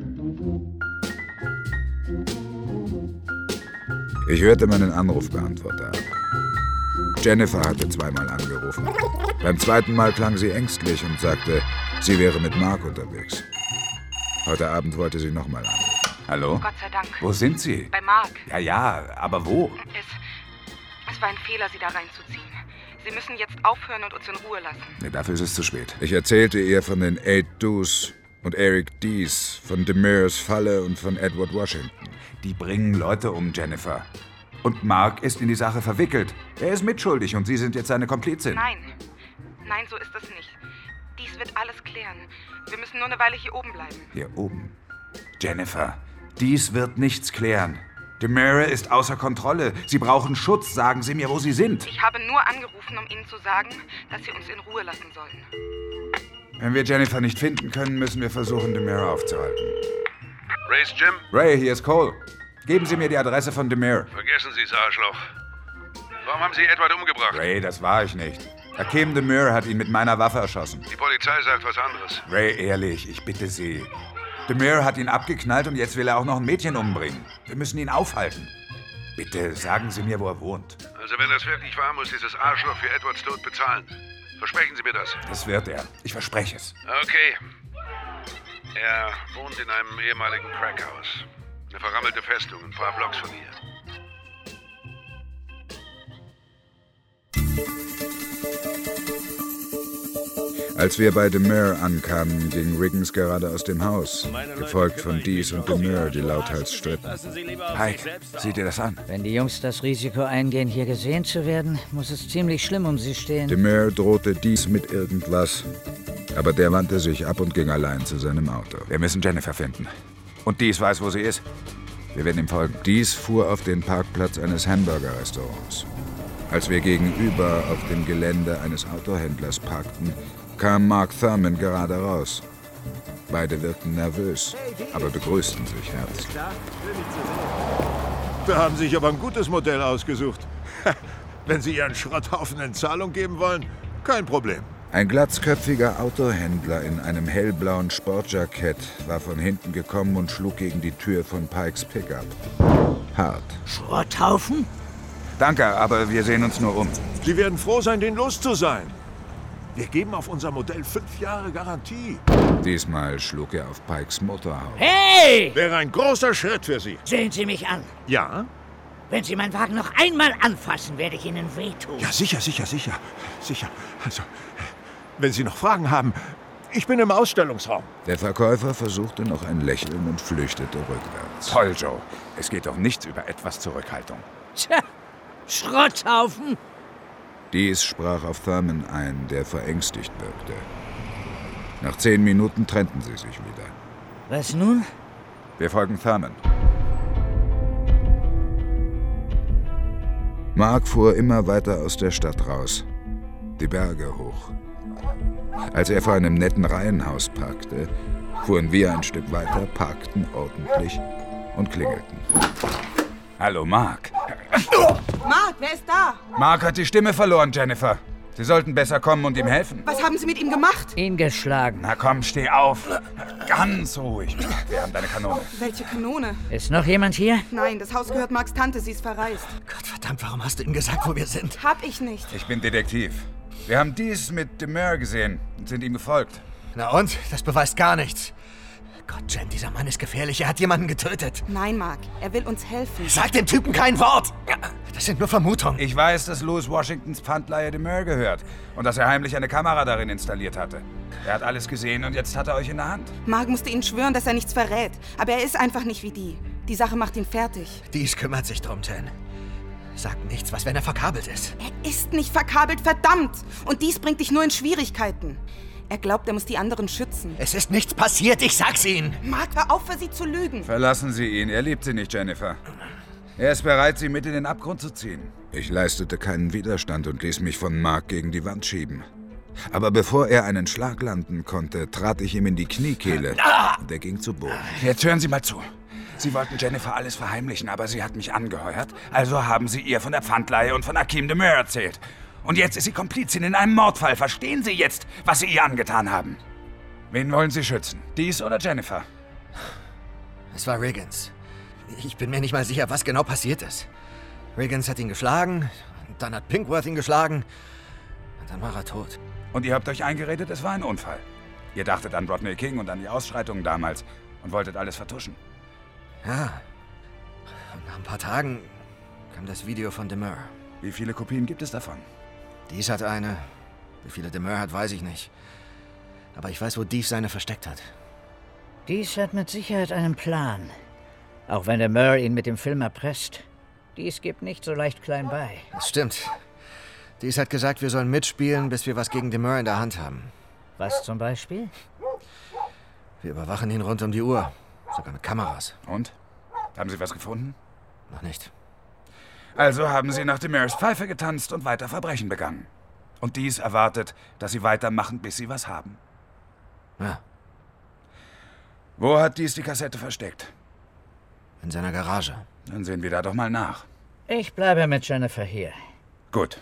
Ich hörte meinen Anrufbeantworter ab. Jennifer hatte zweimal angerufen. Beim zweiten Mal klang sie ängstlich und sagte, sie wäre mit Mark unterwegs. Heute Abend wollte sie nochmal anrufen. Hallo? Gott sei Dank. Wo sind Sie? Bei Mark. Ja, ja, aber wo? Es, es war ein Fehler, Sie da reinzuziehen. Sie müssen jetzt aufhören und uns in Ruhe lassen. Nee, dafür ist es zu spät. Ich erzählte ihr von den Eight Do's und Eric Dees, von Demures Falle und von Edward Washington. Die bringen Leute um, Jennifer. Und Mark ist in die Sache verwickelt. Er ist mitschuldig und Sie sind jetzt seine Komplizin. Nein. Nein, so ist es nicht. Dies wird alles klären. Wir müssen nur eine Weile hier oben bleiben. Hier oben? Jennifer, dies wird nichts klären. Demure ist außer Kontrolle. Sie brauchen Schutz. Sagen Sie mir, wo Sie sind. Ich habe nur angerufen, um Ihnen zu sagen, dass Sie uns in Ruhe lassen sollen. Wenn wir Jennifer nicht finden können, müssen wir versuchen, Demure aufzuhalten. Ray's Jim? Ray, hier ist Cole. Geben Sie mir die Adresse von Demure. Vergessen Sie's, Arschloch. Warum haben Sie Edward umgebracht? Ray, das war ich nicht. Akeem Demure hat ihn mit meiner Waffe erschossen. Die Polizei sagt was anderes. Ray, ehrlich, ich bitte Sie. Demure hat ihn abgeknallt und jetzt will er auch noch ein Mädchen umbringen. Wir müssen ihn aufhalten. Bitte sagen Sie mir, wo er wohnt. Also wenn das wirklich war, muss dieses Arschloch für Edwards Tod bezahlen. Versprechen Sie mir das. Das wird er. Ich verspreche es. Okay. Er wohnt in einem ehemaligen Crackhaus. Eine verrammelte Festung, ein paar Blocks von hier. Als wir bei Demure ankamen, ging Riggins gerade aus dem Haus, gefolgt von Dees und Demure, die lauthals stritten. Pike, sieh dir das an. Wenn die Jungs das Risiko eingehen, hier gesehen zu werden, muss es ziemlich schlimm um sie stehen. Demure drohte Dees mit irgendwas, aber der wandte sich ab und ging allein zu seinem Auto. Wir müssen Jennifer finden. Und Dees weiß, wo sie ist. Wir werden ihm folgen. Dees fuhr auf den Parkplatz eines Hamburger-Restaurants. Als wir gegenüber auf dem Gelände eines Autohändlers parkten, kam Mark Thurman gerade raus. Beide wirkten nervös, aber begrüßten sich herzlich. Da haben Sie sich aber ein gutes Modell ausgesucht. Wenn Sie Ihren Schrotthaufen in Zahlung geben wollen, kein Problem. Ein glatzköpfiger Autohändler in einem hellblauen Sportjackett war von hinten gekommen und schlug gegen die Tür von Pikes Pickup. Hart. Schrotthaufen? Danke, aber wir sehen uns nur um. Sie werden froh sein, den los zu sein. Wir geben auf unser Modell fünf Jahre Garantie. Diesmal schlug er auf Pikes Motorhaube. Hey! Wäre ein großer Schritt für Sie. Sehen Sie mich an. Ja? Wenn Sie meinen Wagen noch einmal anfassen, werde ich Ihnen wehtun. Ja, sicher, sicher, sicher. Sicher. Also, wenn Sie noch Fragen haben, ich bin im Ausstellungsraum. Der Verkäufer versuchte noch ein Lächeln und flüchtete rückwärts. Toll, Joe. Es geht doch nichts über etwas Zurückhaltung. Tja, Schrotthaufen. Dies sprach auf Thurman ein, der verängstigt wirkte. Nach zehn Minuten trennten sie sich wieder. Was nun? Wir folgen Thurman. Mark fuhr immer weiter aus der Stadt raus, die Berge hoch. Als er vor einem netten Reihenhaus parkte, fuhren wir ein Stück weiter, parkten ordentlich und klingelten. Hallo, Mark. Mark, wer ist da? Mark hat die Stimme verloren, Jennifer. Sie sollten besser kommen und ihm helfen. Was haben Sie mit ihm gemacht? Ihn geschlagen. Na komm, steh auf. Ganz ruhig. Wir haben deine Kanone. Welche Kanone? Ist noch jemand hier? Nein, das Haus gehört Marks Tante, sie ist verreist. Gott verdammt, warum hast du ihm gesagt, wo wir sind? Hab ich nicht. Ich bin Detektiv. Wir haben dies mit Demure gesehen und sind ihm gefolgt. Na und? Das beweist gar nichts. Gott, Jen, dieser Mann ist gefährlich. Er hat jemanden getötet. Nein, Mark, er will uns helfen. Sag dem Typen kein Wort! Das sind nur Vermutungen. Ich weiß, dass Louis Washingtons Pfandleihe Demure gehört und dass er heimlich eine Kamera darin installiert hatte. Er hat alles gesehen und jetzt hat er euch in der Hand. Mark musste ihnen schwören, dass er nichts verrät. Aber er ist einfach nicht wie die. Die Sache macht ihn fertig. Dies kümmert sich drum, Jen. Sag nichts, was wenn er verkabelt ist. Er ist nicht verkabelt, verdammt! Und dies bringt dich nur in Schwierigkeiten. Er glaubt, er muss die anderen schützen. Es ist nichts passiert, ich sag's Ihnen. Mark, hör auf, für sie zu lügen. Verlassen Sie ihn, er liebt Sie nicht, Jennifer. Er ist bereit, Sie mit in den Abgrund zu ziehen. Ich leistete keinen Widerstand und ließ mich von Mark gegen die Wand schieben. Aber bevor er einen Schlag landen konnte, trat ich ihm in die Kniekehle und er ging zu Boden. Jetzt hören Sie mal zu. Sie wollten Jennifer alles verheimlichen, aber sie hat mich angeheuert. Also haben Sie ihr von der Pfandleihe und von Akeem Demure erzählt. Und jetzt ist sie Komplizin in einem Mordfall. Verstehen Sie jetzt, was Sie ihr angetan haben? Wen wollen Sie schützen? Dies oder Jennifer? Es war Riggins. Ich bin mir nicht mal sicher, was genau passiert ist. Riggins hat ihn geschlagen, dann hat Pinkworth ihn geschlagen und dann war er tot. Und ihr habt euch eingeredet, es war ein Unfall. Ihr dachtet an Rodney King und an die Ausschreitungen damals und wolltet alles vertuschen. Ja. Und nach ein paar Tagen kam das Video von Demure. Wie viele Kopien gibt es davon? Dies hat eine. Wie viele Demure hat, weiß ich nicht. Aber ich weiß, wo Dies seine versteckt hat. Dies hat mit Sicherheit einen Plan. Auch wenn Demure ihn mit dem Film erpresst. Dies gibt nicht so leicht klein bei. Das stimmt. Dies hat gesagt, wir sollen mitspielen, bis wir was gegen Demure in der Hand haben. Was zum Beispiel? Wir überwachen ihn rund um die Uhr. Sogar mit Kameras. Und? Haben Sie was gefunden? Noch nicht. Also haben Sie nach Demures Pfeife getanzt und weiter Verbrechen begangen. Und dies erwartet, dass Sie weitermachen, bis Sie was haben. Ja. Wo hat dies die Kassette versteckt? In seiner Garage. Dann sehen wir da doch mal nach. Ich bleibe mit Jennifer hier. Gut.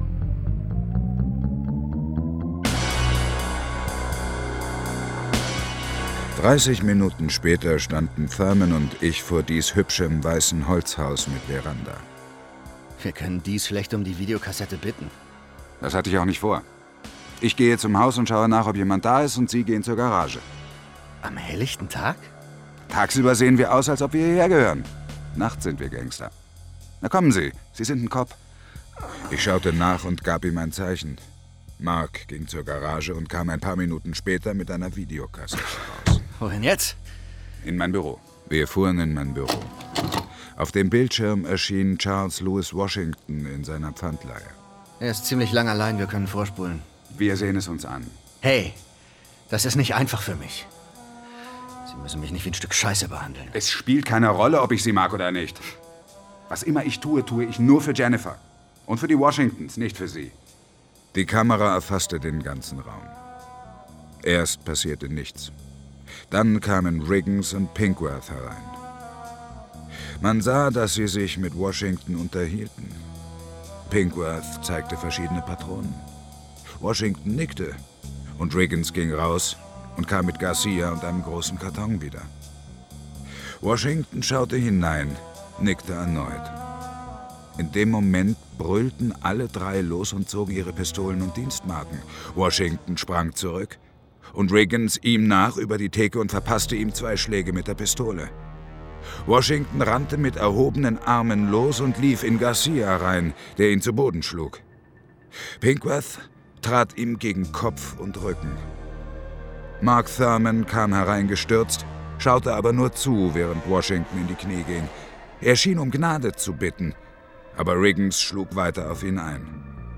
Dreißig Minuten später standen Thurman und ich vor dies hübschem weißen Holzhaus mit Veranda. Wir können Dies vielleicht um die Videokassette bitten. Das hatte ich auch nicht vor. Ich gehe zum Haus und schaue nach, ob jemand da ist, und Sie gehen zur Garage. Am helllichten Tag? Tagsüber sehen wir aus, als ob wir hierher gehören. Nachts sind wir Gangster. Na kommen Sie, Sie sind ein Cop. Ich schaute nach und gab ihm ein Zeichen. Mark ging zur Garage und kam ein paar Minuten später mit einer Videokassette raus. Wohin jetzt? In mein Büro. Wir fuhren in mein Büro. Auf dem Bildschirm erschien Charles Louis Washington in seiner Pfandleihe. Er ist ziemlich lang allein, wir können vorspulen. Wir sehen es uns an. Hey, das ist nicht einfach für mich. Sie müssen mich nicht wie ein Stück Scheiße behandeln. Es spielt keine Rolle, ob ich Sie mag oder nicht. Was immer ich tue, tue ich nur für Jennifer. Und für die Washingtons, nicht für Sie. Die Kamera erfasste den ganzen Raum. Erst passierte nichts. Dann kamen Riggins und Pinkworth herein. Man sah, dass sie sich mit Washington unterhielten. Pinkworth zeigte verschiedene Patronen. Washington nickte und Riggins ging raus und kam mit Garcia und einem großen Karton wieder. Washington schaute hinein, nickte erneut. In dem Moment brüllten alle drei los und zogen ihre Pistolen und Dienstmarken. Washington sprang zurück und Riggins ihm nach über die Theke und verpasste ihm zwei Schläge mit der Pistole. Washington rannte mit erhobenen Armen los und lief in Garcia rein, der ihn zu Boden schlug. Pinkworth trat ihm gegen Kopf und Rücken. Mark Thurman kam hereingestürzt, schaute aber nur zu, während Washington in die Knie ging. Er schien um Gnade zu bitten, aber Riggins schlug weiter auf ihn ein.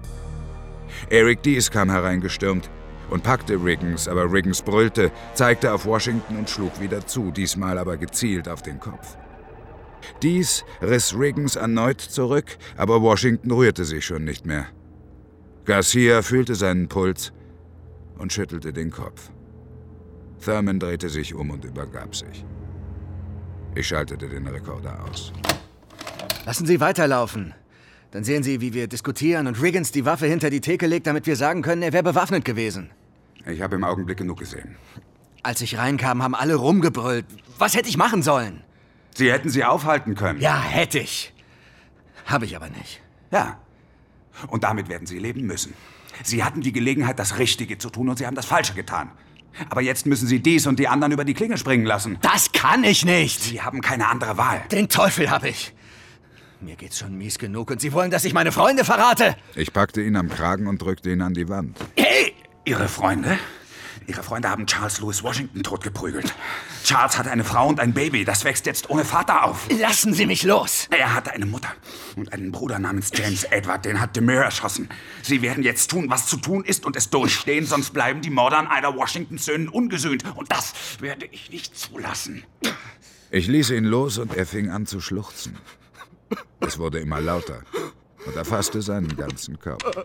Eric Dees kam hereingestürmt und packte Riggins, aber Riggins brüllte, zeigte auf Washington und schlug wieder zu, diesmal aber gezielt auf den Kopf. Dees riss Riggins erneut zurück, aber Washington rührte sich schon nicht mehr. Garcia fühlte seinen Puls und schüttelte den Kopf. Thurman drehte sich um und übergab sich. Ich schaltete den Rekorder aus. Lassen Sie weiterlaufen. Dann sehen Sie, wie wir diskutieren und Riggins die Waffe hinter die Theke legt, damit wir sagen können, er wäre bewaffnet gewesen. Ich habe im Augenblick genug gesehen. Als ich reinkam, haben alle rumgebrüllt. Was hätte ich machen sollen? Sie hätten sie aufhalten können. Ja, hätte ich. Habe ich aber nicht. Ja. Und damit werden Sie leben müssen. Sie hatten die Gelegenheit, das Richtige zu tun und Sie haben das Falsche getan. Aber jetzt müssen Sie dies und die anderen über die Klinge springen lassen. Das kann ich nicht. Sie haben keine andere Wahl. Den Teufel habe ich. Mir geht's schon mies genug und Sie wollen, dass ich meine Freunde verrate? Ich packte ihn am Kragen und drückte ihn an die Wand. Hey! Ihre Freunde? Ihre Freunde haben Charles Lewis Washington totgeprügelt. Charles hatte eine Frau und ein Baby. Das wächst jetzt ohne Vater auf. Lassen Sie mich los! Er hatte eine Mutter und einen Bruder namens James Edward. Den hat Demure erschossen. Sie werden jetzt tun, was zu tun ist und es durchstehen, sonst bleiben die Morde an einer Washingtons Söhnen ungesühnt. Und das werde ich nicht zulassen. Ich ließ ihn los und er fing an zu schluchzen. Es wurde immer lauter und erfasste seinen ganzen Körper.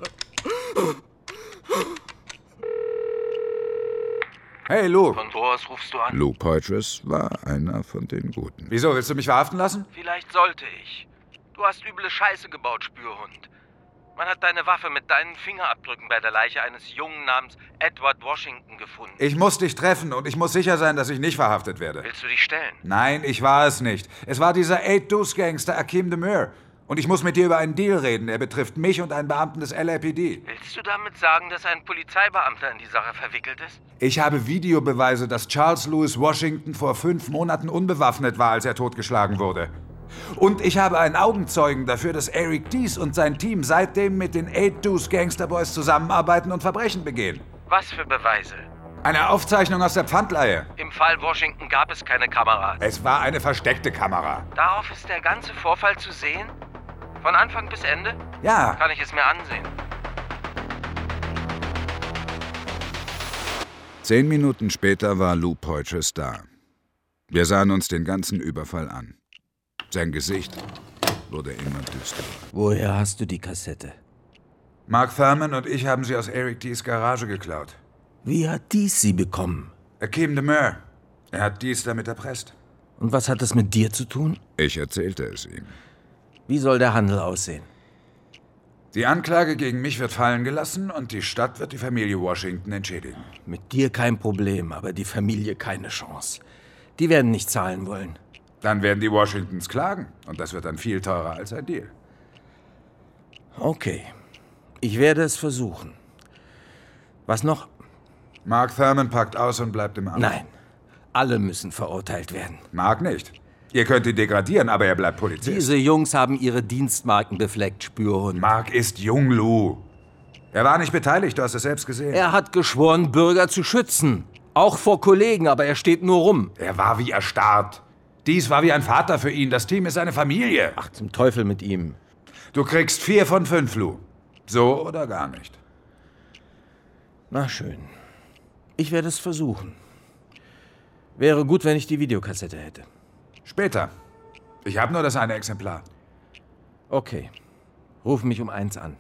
Hey, Lou. Von wo aus rufst du an? Lou Poitras war einer von den Guten. Wieso, willst du mich verhaften lassen? Vielleicht sollte ich. Du hast üble Scheiße gebaut, Spürhund. Man hat deine Waffe mit deinen Fingerabdrücken bei der Leiche eines Jungen namens Edward Washington gefunden. Ich muss dich treffen und ich muss sicher sein, dass ich nicht verhaftet werde. Willst du dich stellen? Nein, ich war es nicht. Es war dieser Eight-Deuce-Gangster Akeem Demure. Und ich muss mit dir über einen Deal reden. Er betrifft mich und einen Beamten des L A P D. Willst du damit sagen, dass ein Polizeibeamter in die Sache verwickelt ist? Ich habe Videobeweise, dass Charles Lewis Washington vor fünf Monaten unbewaffnet war, als er totgeschlagen wurde. Und ich habe einen Augenzeugen dafür, dass Eric Dees und sein Team seitdem mit den Eight-Deuce Gangster Boys zusammenarbeiten und Verbrechen begehen. Was für Beweise? Eine Aufzeichnung aus der Pfandleihe. Im Fall Washington gab es keine Kameras. Es war eine versteckte Kamera. Darauf ist der ganze Vorfall zu sehen? Von Anfang bis Ende? Ja. Kann ich es mir ansehen. Zehn Minuten später war Lou Poitras da. Wir sahen uns den ganzen Überfall an. Sein Gesicht wurde immer düsterer. Woher hast du die Kassette? Mark Thurman und ich haben sie aus Eric Dees Garage geklaut. Wie hat Dees sie bekommen? Akeem Demure. Er hat Dees damit erpresst. Und was hat das mit dir zu tun? Ich erzählte es ihm. Wie soll der Handel aussehen? Die Anklage gegen mich wird fallen gelassen und die Stadt wird die Familie Washington entschädigen. Mit dir kein Problem, aber die Familie keine Chance. Die werden nicht zahlen wollen. Dann werden die Washingtons klagen und das wird dann viel teurer als ein Deal. Okay, ich werde es versuchen. Was noch? Mark Thurman packt aus und bleibt im Amt. Nein, alle müssen verurteilt werden. Mark nicht. Ihr könnt ihn degradieren, aber er bleibt Polizist. Diese Jungs haben ihre Dienstmarken befleckt, Spürhund. Mark ist jung, Lou. Er war nicht beteiligt, du hast es selbst gesehen. Er hat geschworen, Bürger zu schützen. Auch vor Kollegen, aber er steht nur rum. Er war wie erstarrt. Dies war wie ein Vater für ihn. Das Team ist seine Familie. Ach, zum Teufel mit ihm. Du kriegst vier von fünf, Lou. So oder gar nicht. Na schön. Ich werde es versuchen. Wäre gut, wenn ich die Videokassette hätte. Später. Ich habe nur das eine Exemplar. Okay. Ruf mich um eins an.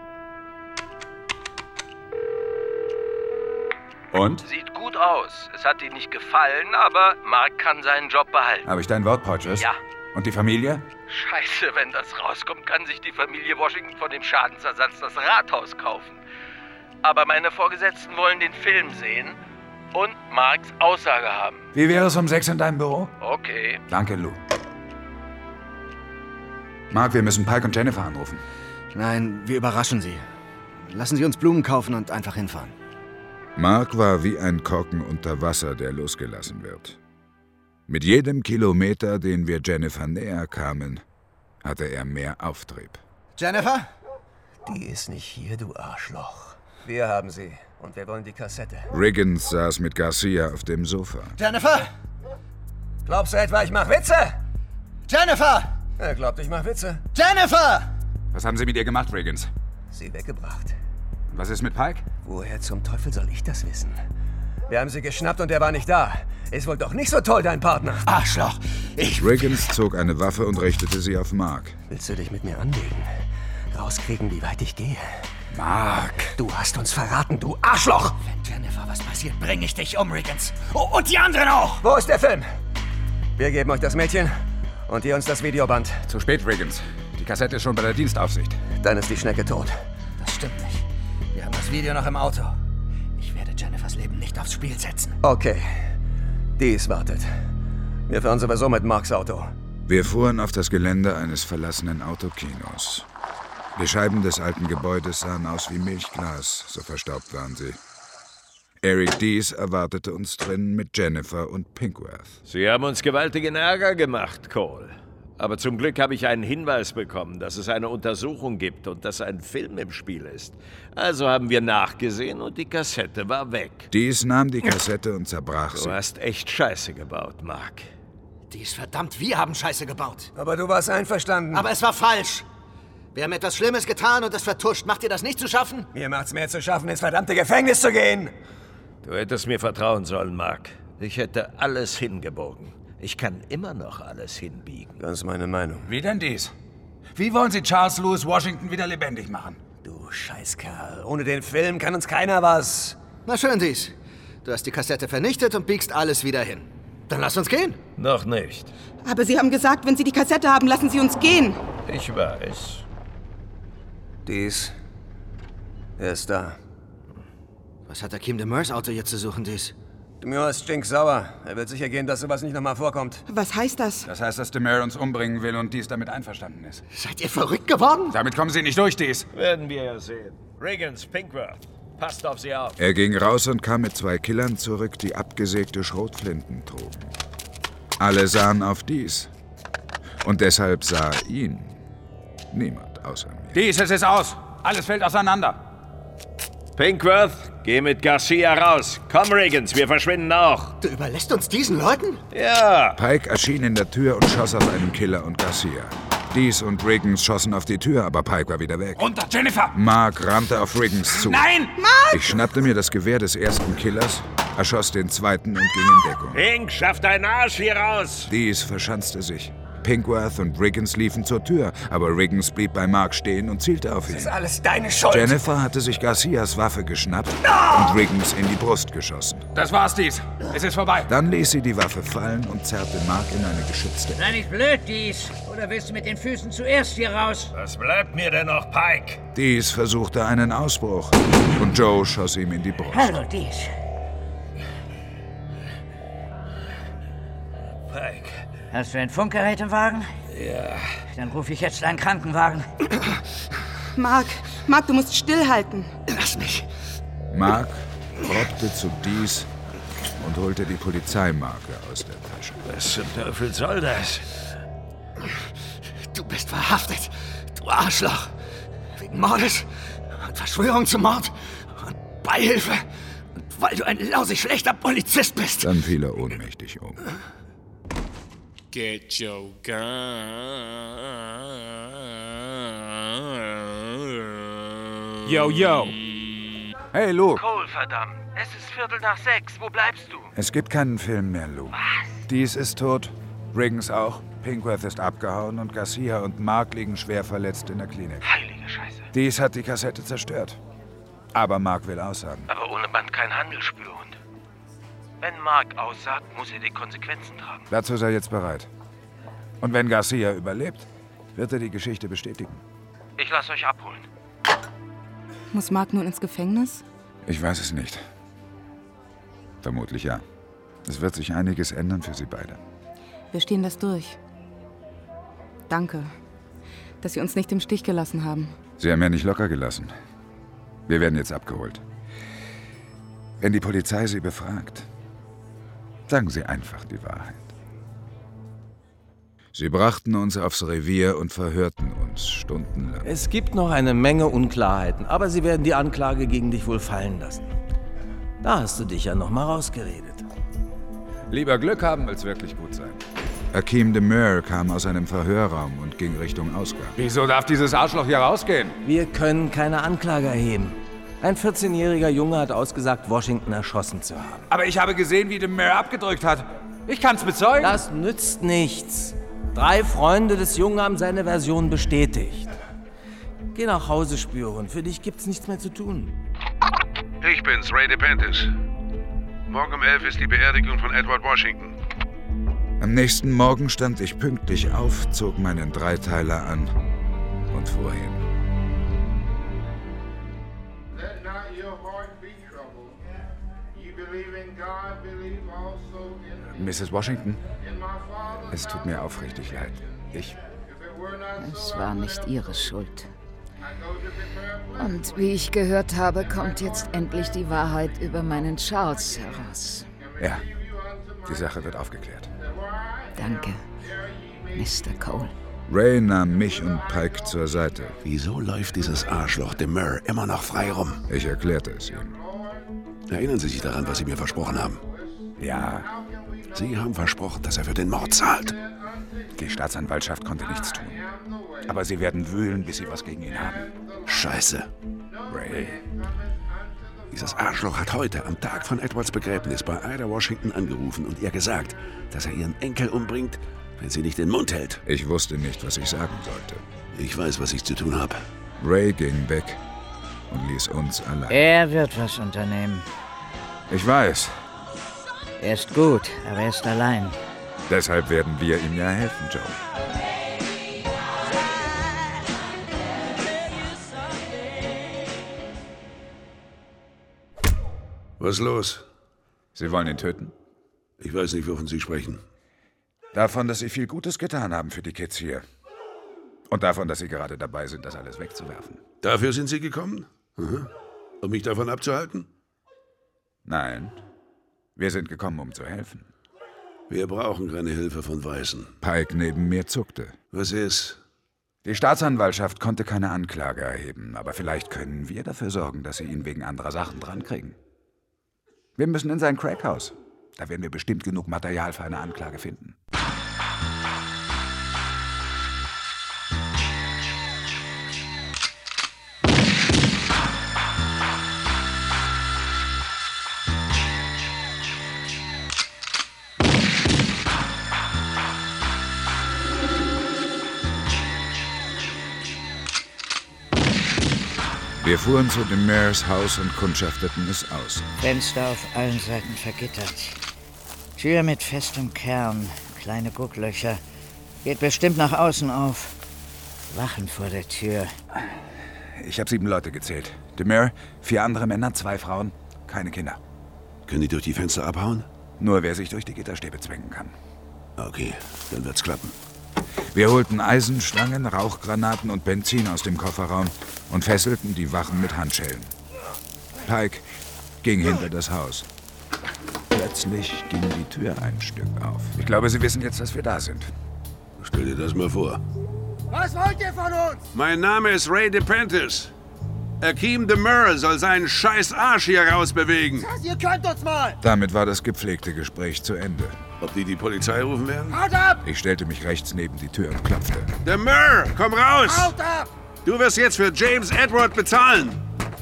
Und? Sieht gut aus. Es hat ihm nicht gefallen, aber Mark kann seinen Job behalten. Habe ich dein Wort, Poitras? Ja. Und die Familie? Scheiße, wenn das rauskommt, kann sich die Familie Washington von dem Schadensersatz das Rathaus kaufen. Aber meine Vorgesetzten wollen den Film sehen und Marks Aussage haben. Wie wäre es um sechs in deinem Büro? Okay. Danke, Lou. Mark, wir müssen Pike und Jennifer anrufen. Nein, wir überraschen sie. Lassen Sie uns Blumen kaufen und einfach hinfahren. Mark war wie ein Korken unter Wasser, der losgelassen wird. Mit jedem Kilometer, den wir Jennifer näher kamen, hatte er mehr Auftrieb. Jennifer? Die ist nicht hier, du Arschloch. Wir haben sie und wir wollen die Kassette. Riggins saß mit Garcia auf dem Sofa. Jennifer? Glaubst du etwa, ich mach Witze? Jennifer! Er glaubt, ich mach Witze. Jennifer! Was haben Sie mit ihr gemacht, Riggins? Sie weggebracht. Und was ist mit Pike? Woher zum Teufel soll ich das wissen? Wir haben sie geschnappt und er war nicht da. Ist wohl doch nicht so toll, dein Partner. Arschloch! Ich... Riggins zog eine Waffe und richtete sie auf Mark. Willst du dich mit mir anlegen? Rauskriegen, wie weit ich gehe? Mark! Du hast uns verraten, du Arschloch! Wenn Jennifer was passiert, bringe ich dich um, Riggins. Oh, und die anderen auch! Wo ist der Film? Wir geben euch das Mädchen und ihr uns das Videoband. Zu spät, Riggins. Die Kassette ist schon bei der Dienstaufsicht. Dann ist die Schnecke tot. Das stimmt nicht. Wir haben das Video noch im Auto. Ich werde Jennifers Leben nicht aufs Spiel setzen. Okay. Dies wartet. Wir fahren sowieso mit Marks Auto. Wir fuhren auf das Gelände eines verlassenen Autokinos. Die Scheiben des alten Gebäudes sahen aus wie Milchglas, so verstaubt waren sie. Eric Dees erwartete uns drin mit Jennifer und Pinkworth. Sie haben uns gewaltigen Ärger gemacht, Cole. Aber zum Glück habe ich einen Hinweis bekommen, dass es eine Untersuchung gibt und dass ein Film im Spiel ist. Also haben wir nachgesehen und die Kassette war weg. Dees nahm die Kassette und zerbrach sie. Du hast echt Scheiße gebaut, Mark. Dies verdammt, wir haben Scheiße gebaut. Aber du warst einverstanden. Aber es war falsch. Wir haben etwas Schlimmes getan und es vertuscht. Macht dir das nicht zu schaffen? Mir macht's mehr zu schaffen, ins verdammte Gefängnis zu gehen. Du hättest mir vertrauen sollen, Mark. Ich hätte alles hingebogen. Ich kann immer noch alles hinbiegen. Das ist meine Meinung. Wie denn dies? Wie wollen Sie Charles Lewis Washington wieder lebendig machen? Du Scheißkerl. Ohne den Film kann uns keiner was. Na schön, dies. Du hast die Kassette vernichtet und biegst alles wieder hin. Dann lass uns gehen. Noch nicht. Aber Sie haben gesagt, wenn Sie die Kassette haben, lassen Sie uns gehen. Ich weiß. Dies. Er ist da. Was hat Akeem Demers Auto jetzt zu suchen, dies? Demers ist stinksauer. Er wird sicher gehen, dass sowas nicht nochmal vorkommt. Was heißt das? Das heißt, dass Demers uns umbringen will und dies damit einverstanden ist. Seid ihr verrückt geworden? Damit kommen Sie nicht durch, dies. Werden wir ja sehen. Riggins, Pinkworth, passt auf sie auf. Er ging raus und kam mit zwei Killern zurück, die abgesägte Schrotflinten trugen. Alle sahen auf dies. Und deshalb sah ihn niemand außer mir. Dies, es ist aus. Alles fällt auseinander. Pinkworth, geh mit Garcia raus. Komm, Riggins, wir verschwinden auch. Du überlässt uns diesen Leuten? Ja. Pike erschien in der Tür und schoss auf einen Killer und Garcia. Dees und Riggins schossen auf die Tür, aber Pike war wieder weg. Runter, Jennifer! Mark rannte auf Riggins zu. Nein! Mark! Ich schnappte mir das Gewehr des ersten Killers, erschoss den zweiten und ging in Deckung. Pink, schaff deinen Arsch hier raus! Dees verschanzte sich. Pinkworth und Riggins liefen zur Tür, aber Riggins blieb bei Mark stehen und zielte auf ihn. Das ist alles deine Schuld! Jennifer hatte sich Garcias Waffe geschnappt no! und Riggins in die Brust geschossen. Das war's, dies. Es ist vorbei. Dann ließ sie die Waffe fallen und zerrte Mark in eine geschützte... Sei nicht blöd, dies. Oder willst du mit den Füßen zuerst hier raus? Was bleibt mir denn noch, Pike? Dees versuchte einen Ausbruch und Joe schoss ihm in die Brust. Hallo, dies. Pike. Hast du ein Funkgerät im Wagen? Ja. Dann rufe ich jetzt einen Krankenwagen. Mark, Mark, du musst stillhalten. Lass mich. Mark robbte zu Dees und holte die Polizeimarke aus der Tasche. Was zum Teufel soll das? Du bist verhaftet, du Arschloch. Wegen Mordes und Verschwörung zum Mord und Beihilfe. Und weil du ein lausig schlechter Polizist bist. Dann fiel er ohnmächtig um. Get your gun. Yo, yo. Hey, Luke. Cole, verdammt. Es ist Viertel nach sechs. Wo bleibst du? Es gibt keinen Film mehr, Luke. Was? Dees ist tot, Riggins auch, Pinkworth ist abgehauen und Garcia und Mark liegen schwer verletzt in der Klinik. Heilige Scheiße. Dees hat die Kassette zerstört. Aber Mark will aussagen. Aber ohne Band kein Handelsspürhund. Wenn Mark aussagt, muss er die Konsequenzen tragen. Dazu ist er jetzt bereit. Und wenn Garcia überlebt, wird er die Geschichte bestätigen. Ich lasse euch abholen. Muss Mark nun ins Gefängnis? Ich weiß es nicht. Vermutlich ja. Es wird sich einiges ändern für sie beide. Wir stehen das durch. Danke. dass Sie uns nicht im Stich gelassen haben. Sie haben ja nicht locker gelassen. Wir werden jetzt abgeholt. Wenn die Polizei Sie befragt, sagen Sie einfach die Wahrheit. Sie brachten uns aufs Revier und verhörten uns stundenlang. Es gibt noch eine Menge Unklarheiten, aber sie werden die Anklage gegen dich wohl fallen lassen. Da hast du dich ja noch mal rausgeredet. Lieber Glück haben als wirklich gut sein. Akeem Demure kam aus einem Verhörraum und ging Richtung Ausgang. Wieso darf dieses Arschloch hier rausgehen? Wir können keine Anklage erheben. Ein vierzehnjähriger Junge hat ausgesagt, Washington erschossen zu haben. Aber ich habe gesehen, wie Demure abgedrückt hat. Ich kann's bezeugen. Das nützt nichts. Drei Freunde des Jungen haben seine Version bestätigt. Geh nach Hause, Spion. Für dich gibt's nichts mehr zu tun. Ich bin's, Ray DePentis. Morgen um elf ist die Beerdigung von Edward Washington. Am nächsten Morgen stand ich pünktlich auf, zog meinen Dreiteiler an und fuhr hin. Misses Washington, es tut mir aufrichtig leid. Ich... Es war nicht Ihre Schuld. Und wie ich gehört habe, kommt jetzt endlich die Wahrheit über meinen Charles heraus. Ja, die Sache wird aufgeklärt. Danke, Mister Cole. Ray nahm mich und Pike zur Seite. Wieso läuft dieses Arschloch Demure immer noch frei rum? Ich erklärte es ihm. Erinnern Sie sich daran, was Sie mir versprochen haben? Ja. Sie haben versprochen, dass er für den Mord zahlt. Die Staatsanwaltschaft konnte nichts tun. Aber sie werden wühlen, bis sie was gegen ihn haben. Scheiße. Ray. Dieses Arschloch hat heute, am Tag von Edwards Begräbnis, bei Ida Washington angerufen und ihr gesagt, dass er ihren Enkel umbringt, wenn sie nicht den Mund hält. Ich wusste nicht, was ich sagen sollte. Ich weiß, was ich zu tun habe. Ray ging weg und ließ uns allein. Er wird was unternehmen. Ich weiß. Er ist gut, aber er ist allein. Deshalb werden wir ihm ja helfen, Joe. Was ist los? Sie wollen ihn töten? Ich weiß nicht, wovon Sie sprechen. Davon, dass Sie viel Gutes getan haben für die Kids hier. Und davon, dass Sie gerade dabei sind, das alles wegzuwerfen. Dafür sind Sie gekommen? Mhm. Um mich davon abzuhalten? Nein. Wir sind gekommen, um zu helfen. Wir brauchen keine Hilfe von Weißen. Pike neben mir zuckte. Was ist? Die Staatsanwaltschaft konnte keine Anklage erheben, aber vielleicht können wir dafür sorgen, dass sie ihn wegen anderer Sachen drankriegen. Wir müssen in sein Crackhaus. Da werden wir bestimmt genug Material für eine Anklage finden. Wir fuhren zu Demures Haus und kundschafteten es aus. Fenster auf allen Seiten vergittert. Tür mit festem Kern, kleine Gucklöcher. Geht bestimmt nach außen auf. Wachen vor der Tür. Ich habe sieben Leute gezählt. Demure, vier andere Männer, zwei Frauen, keine Kinder. Können die durch die Fenster abhauen? Nur wer sich durch die Gitterstäbe zwängen kann. Okay, dann wird's klappen. Wir holten Eisenstangen, Rauchgranaten und Benzin aus dem Kofferraum und fesselten die Wachen mit Handschellen. Pike ging hinter das Haus. Plötzlich ging die Tür ein Stück auf. Ich glaube, Sie wissen jetzt, dass wir da sind. Stell dir das mal vor. Was wollt ihr von uns? Mein Name ist Ray DePentis. Akeem Demure soll seinen scheiß Arsch hier rausbewegen. Das heißt, ihr könnt uns mal. Damit war das gepflegte Gespräch zu Ende. Ob die die Polizei rufen werden? Haut ab! Ich stellte mich rechts neben die Tür und klopfte. Demure, komm raus! Haut ab! Du wirst jetzt für James Edward bezahlen.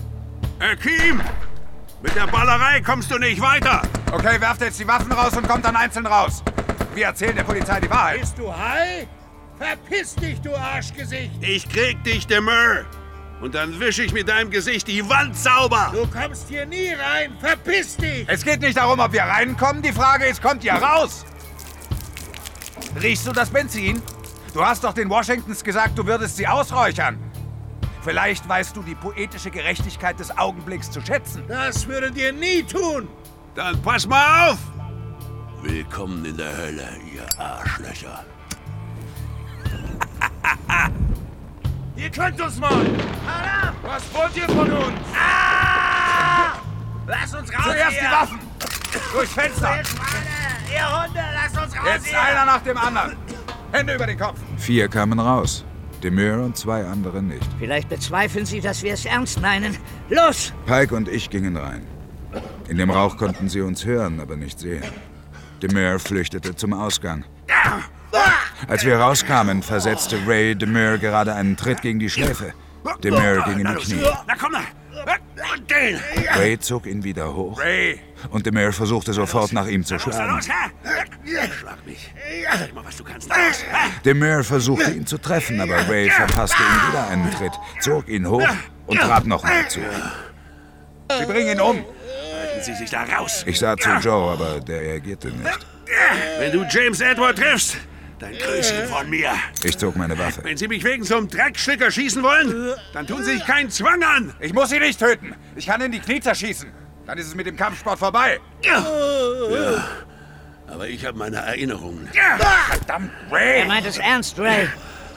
Akeem, mit der Ballerei kommst du nicht weiter. Okay, werft jetzt die Waffen raus und kommt dann einzeln raus. Wir erzählen der Polizei die Wahrheit. Bist du high? Verpiss dich, du Arschgesicht! Ich krieg dich, Demure. Und dann wische ich mit deinem Gesicht die Wand sauber. Du kommst hier nie rein. Verpiss dich! Es geht nicht darum, ob wir reinkommen. Die Frage ist, kommt ihr raus? Riechst du das Benzin? Du hast doch den Washingtons gesagt, du würdest sie ausräuchern. Vielleicht weißt du die poetische Gerechtigkeit des Augenblicks zu schätzen. Das würdet ihr nie tun. Dann pass mal auf. Willkommen in der Hölle, ihr Arschlöcher. Ihr könnt uns mal! Was wollt ihr von uns? Ah! Lass uns raus Zuerst hier. die Waffen! Durchs Fenster! Ihr Schweine! Ihr Hunde, lasst uns raus Jetzt hier! einer nach dem anderen! Hände über den Kopf! Vier kamen raus. Demure und zwei andere nicht. Vielleicht bezweifeln Sie, dass wir es ernst meinen. Los! Pike und ich gingen rein. In dem Rauch konnten sie uns hören, aber nicht sehen. Demure flüchtete zum Ausgang. Als wir rauskamen, versetzte Ray Demure gerade einen Tritt gegen die Schläfe. Demure ging in die Knie. Na komm da! Den! Ray zog ihn wieder hoch. Ray! Und Demure versuchte sofort nach ihm zu Los, schlagen. los, hä? Schlag mich. Zeig mal, was du kannst. Los, hä? Demure versuchte ihn zu treffen, aber Ray verpasste ihm wieder einen Tritt, zog ihn hoch und trat nochmal zu. Sie bringen ihn um! Halten Sie sich da raus! Ich sah zu Joe, aber der reagierte nicht. Wenn du James Edward triffst, dann Grüßchen von mir. Ich zog meine Waffe. Wenn Sie mich wegen so einem Dreckschlicker schießen wollen, dann tun Sie sich keinen Zwang an. Ich muss sie nicht töten! Ich kann in die Knie zerschießen! Dann ist es mit dem Kampfsport vorbei! Ja, aber ich habe meine Erinnerungen. Verdammt, Ray! Er meint es ernst, Ray.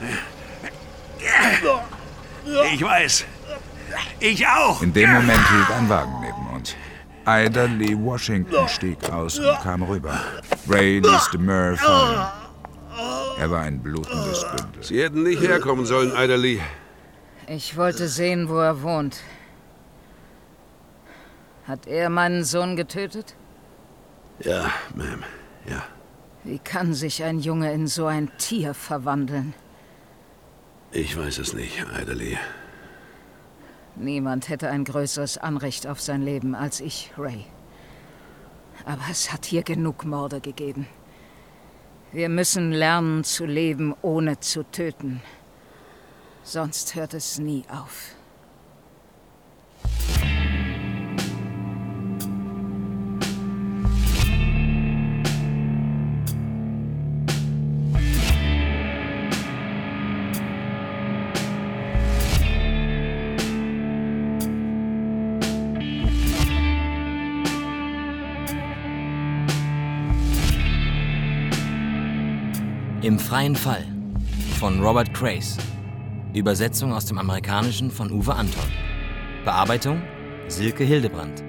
Ich weiß. Ich auch. In dem Moment hielt ein Wagen neben uns. Ida Lee Washington stieg aus und kam rüber. Ray ließ Demure fallen. Er war ein blutendes Bündel. Sie hätten nicht herkommen sollen, Ida Lee. Ich wollte sehen, wo er wohnt. Hat er meinen Sohn getötet? Ja, Ma'am, ja. Wie kann sich ein Junge in so ein Tier verwandeln? Ich weiß es nicht, Ida Lee. Niemand hätte ein größeres Anrecht auf sein Leben als ich, Ray. Aber es hat hier genug Morde gegeben. Wir müssen lernen zu leben, ohne zu töten. Sonst hört es nie auf. Im freien Fall von Robert Crace. Übersetzung aus dem Amerikanischen von Uwe Anton. Bearbeitung Silke Hildebrandt.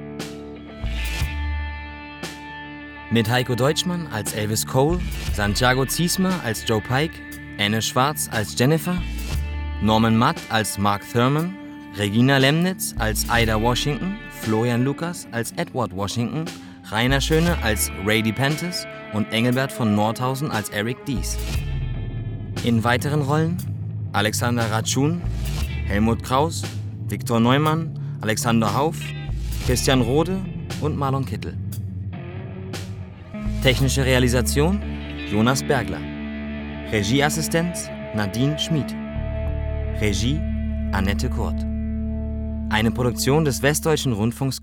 Mit Heiko Deutschmann als Elvis Cole, Santiago Ziesmer als Joe Pike, Anne Schwarz als Jennifer, Norman Matt als Mark Thurman, Regina Lemnitz als Ida Washington, Florian Lukas als Edward Washington, Rainer Schöne als Ray DePantis und Engelbert von Nordhausen als Eric Dees. In weiteren Rollen Alexander Ratschun, Helmut Kraus, Viktor Neumann, Alexander Hauff, Christian Rode und Marlon Kittel. Technische Realisation Jonas Bergler. Regieassistenz Nadine Schmid. Regie Annette Kurt. Eine Produktion des Westdeutschen Rundfunks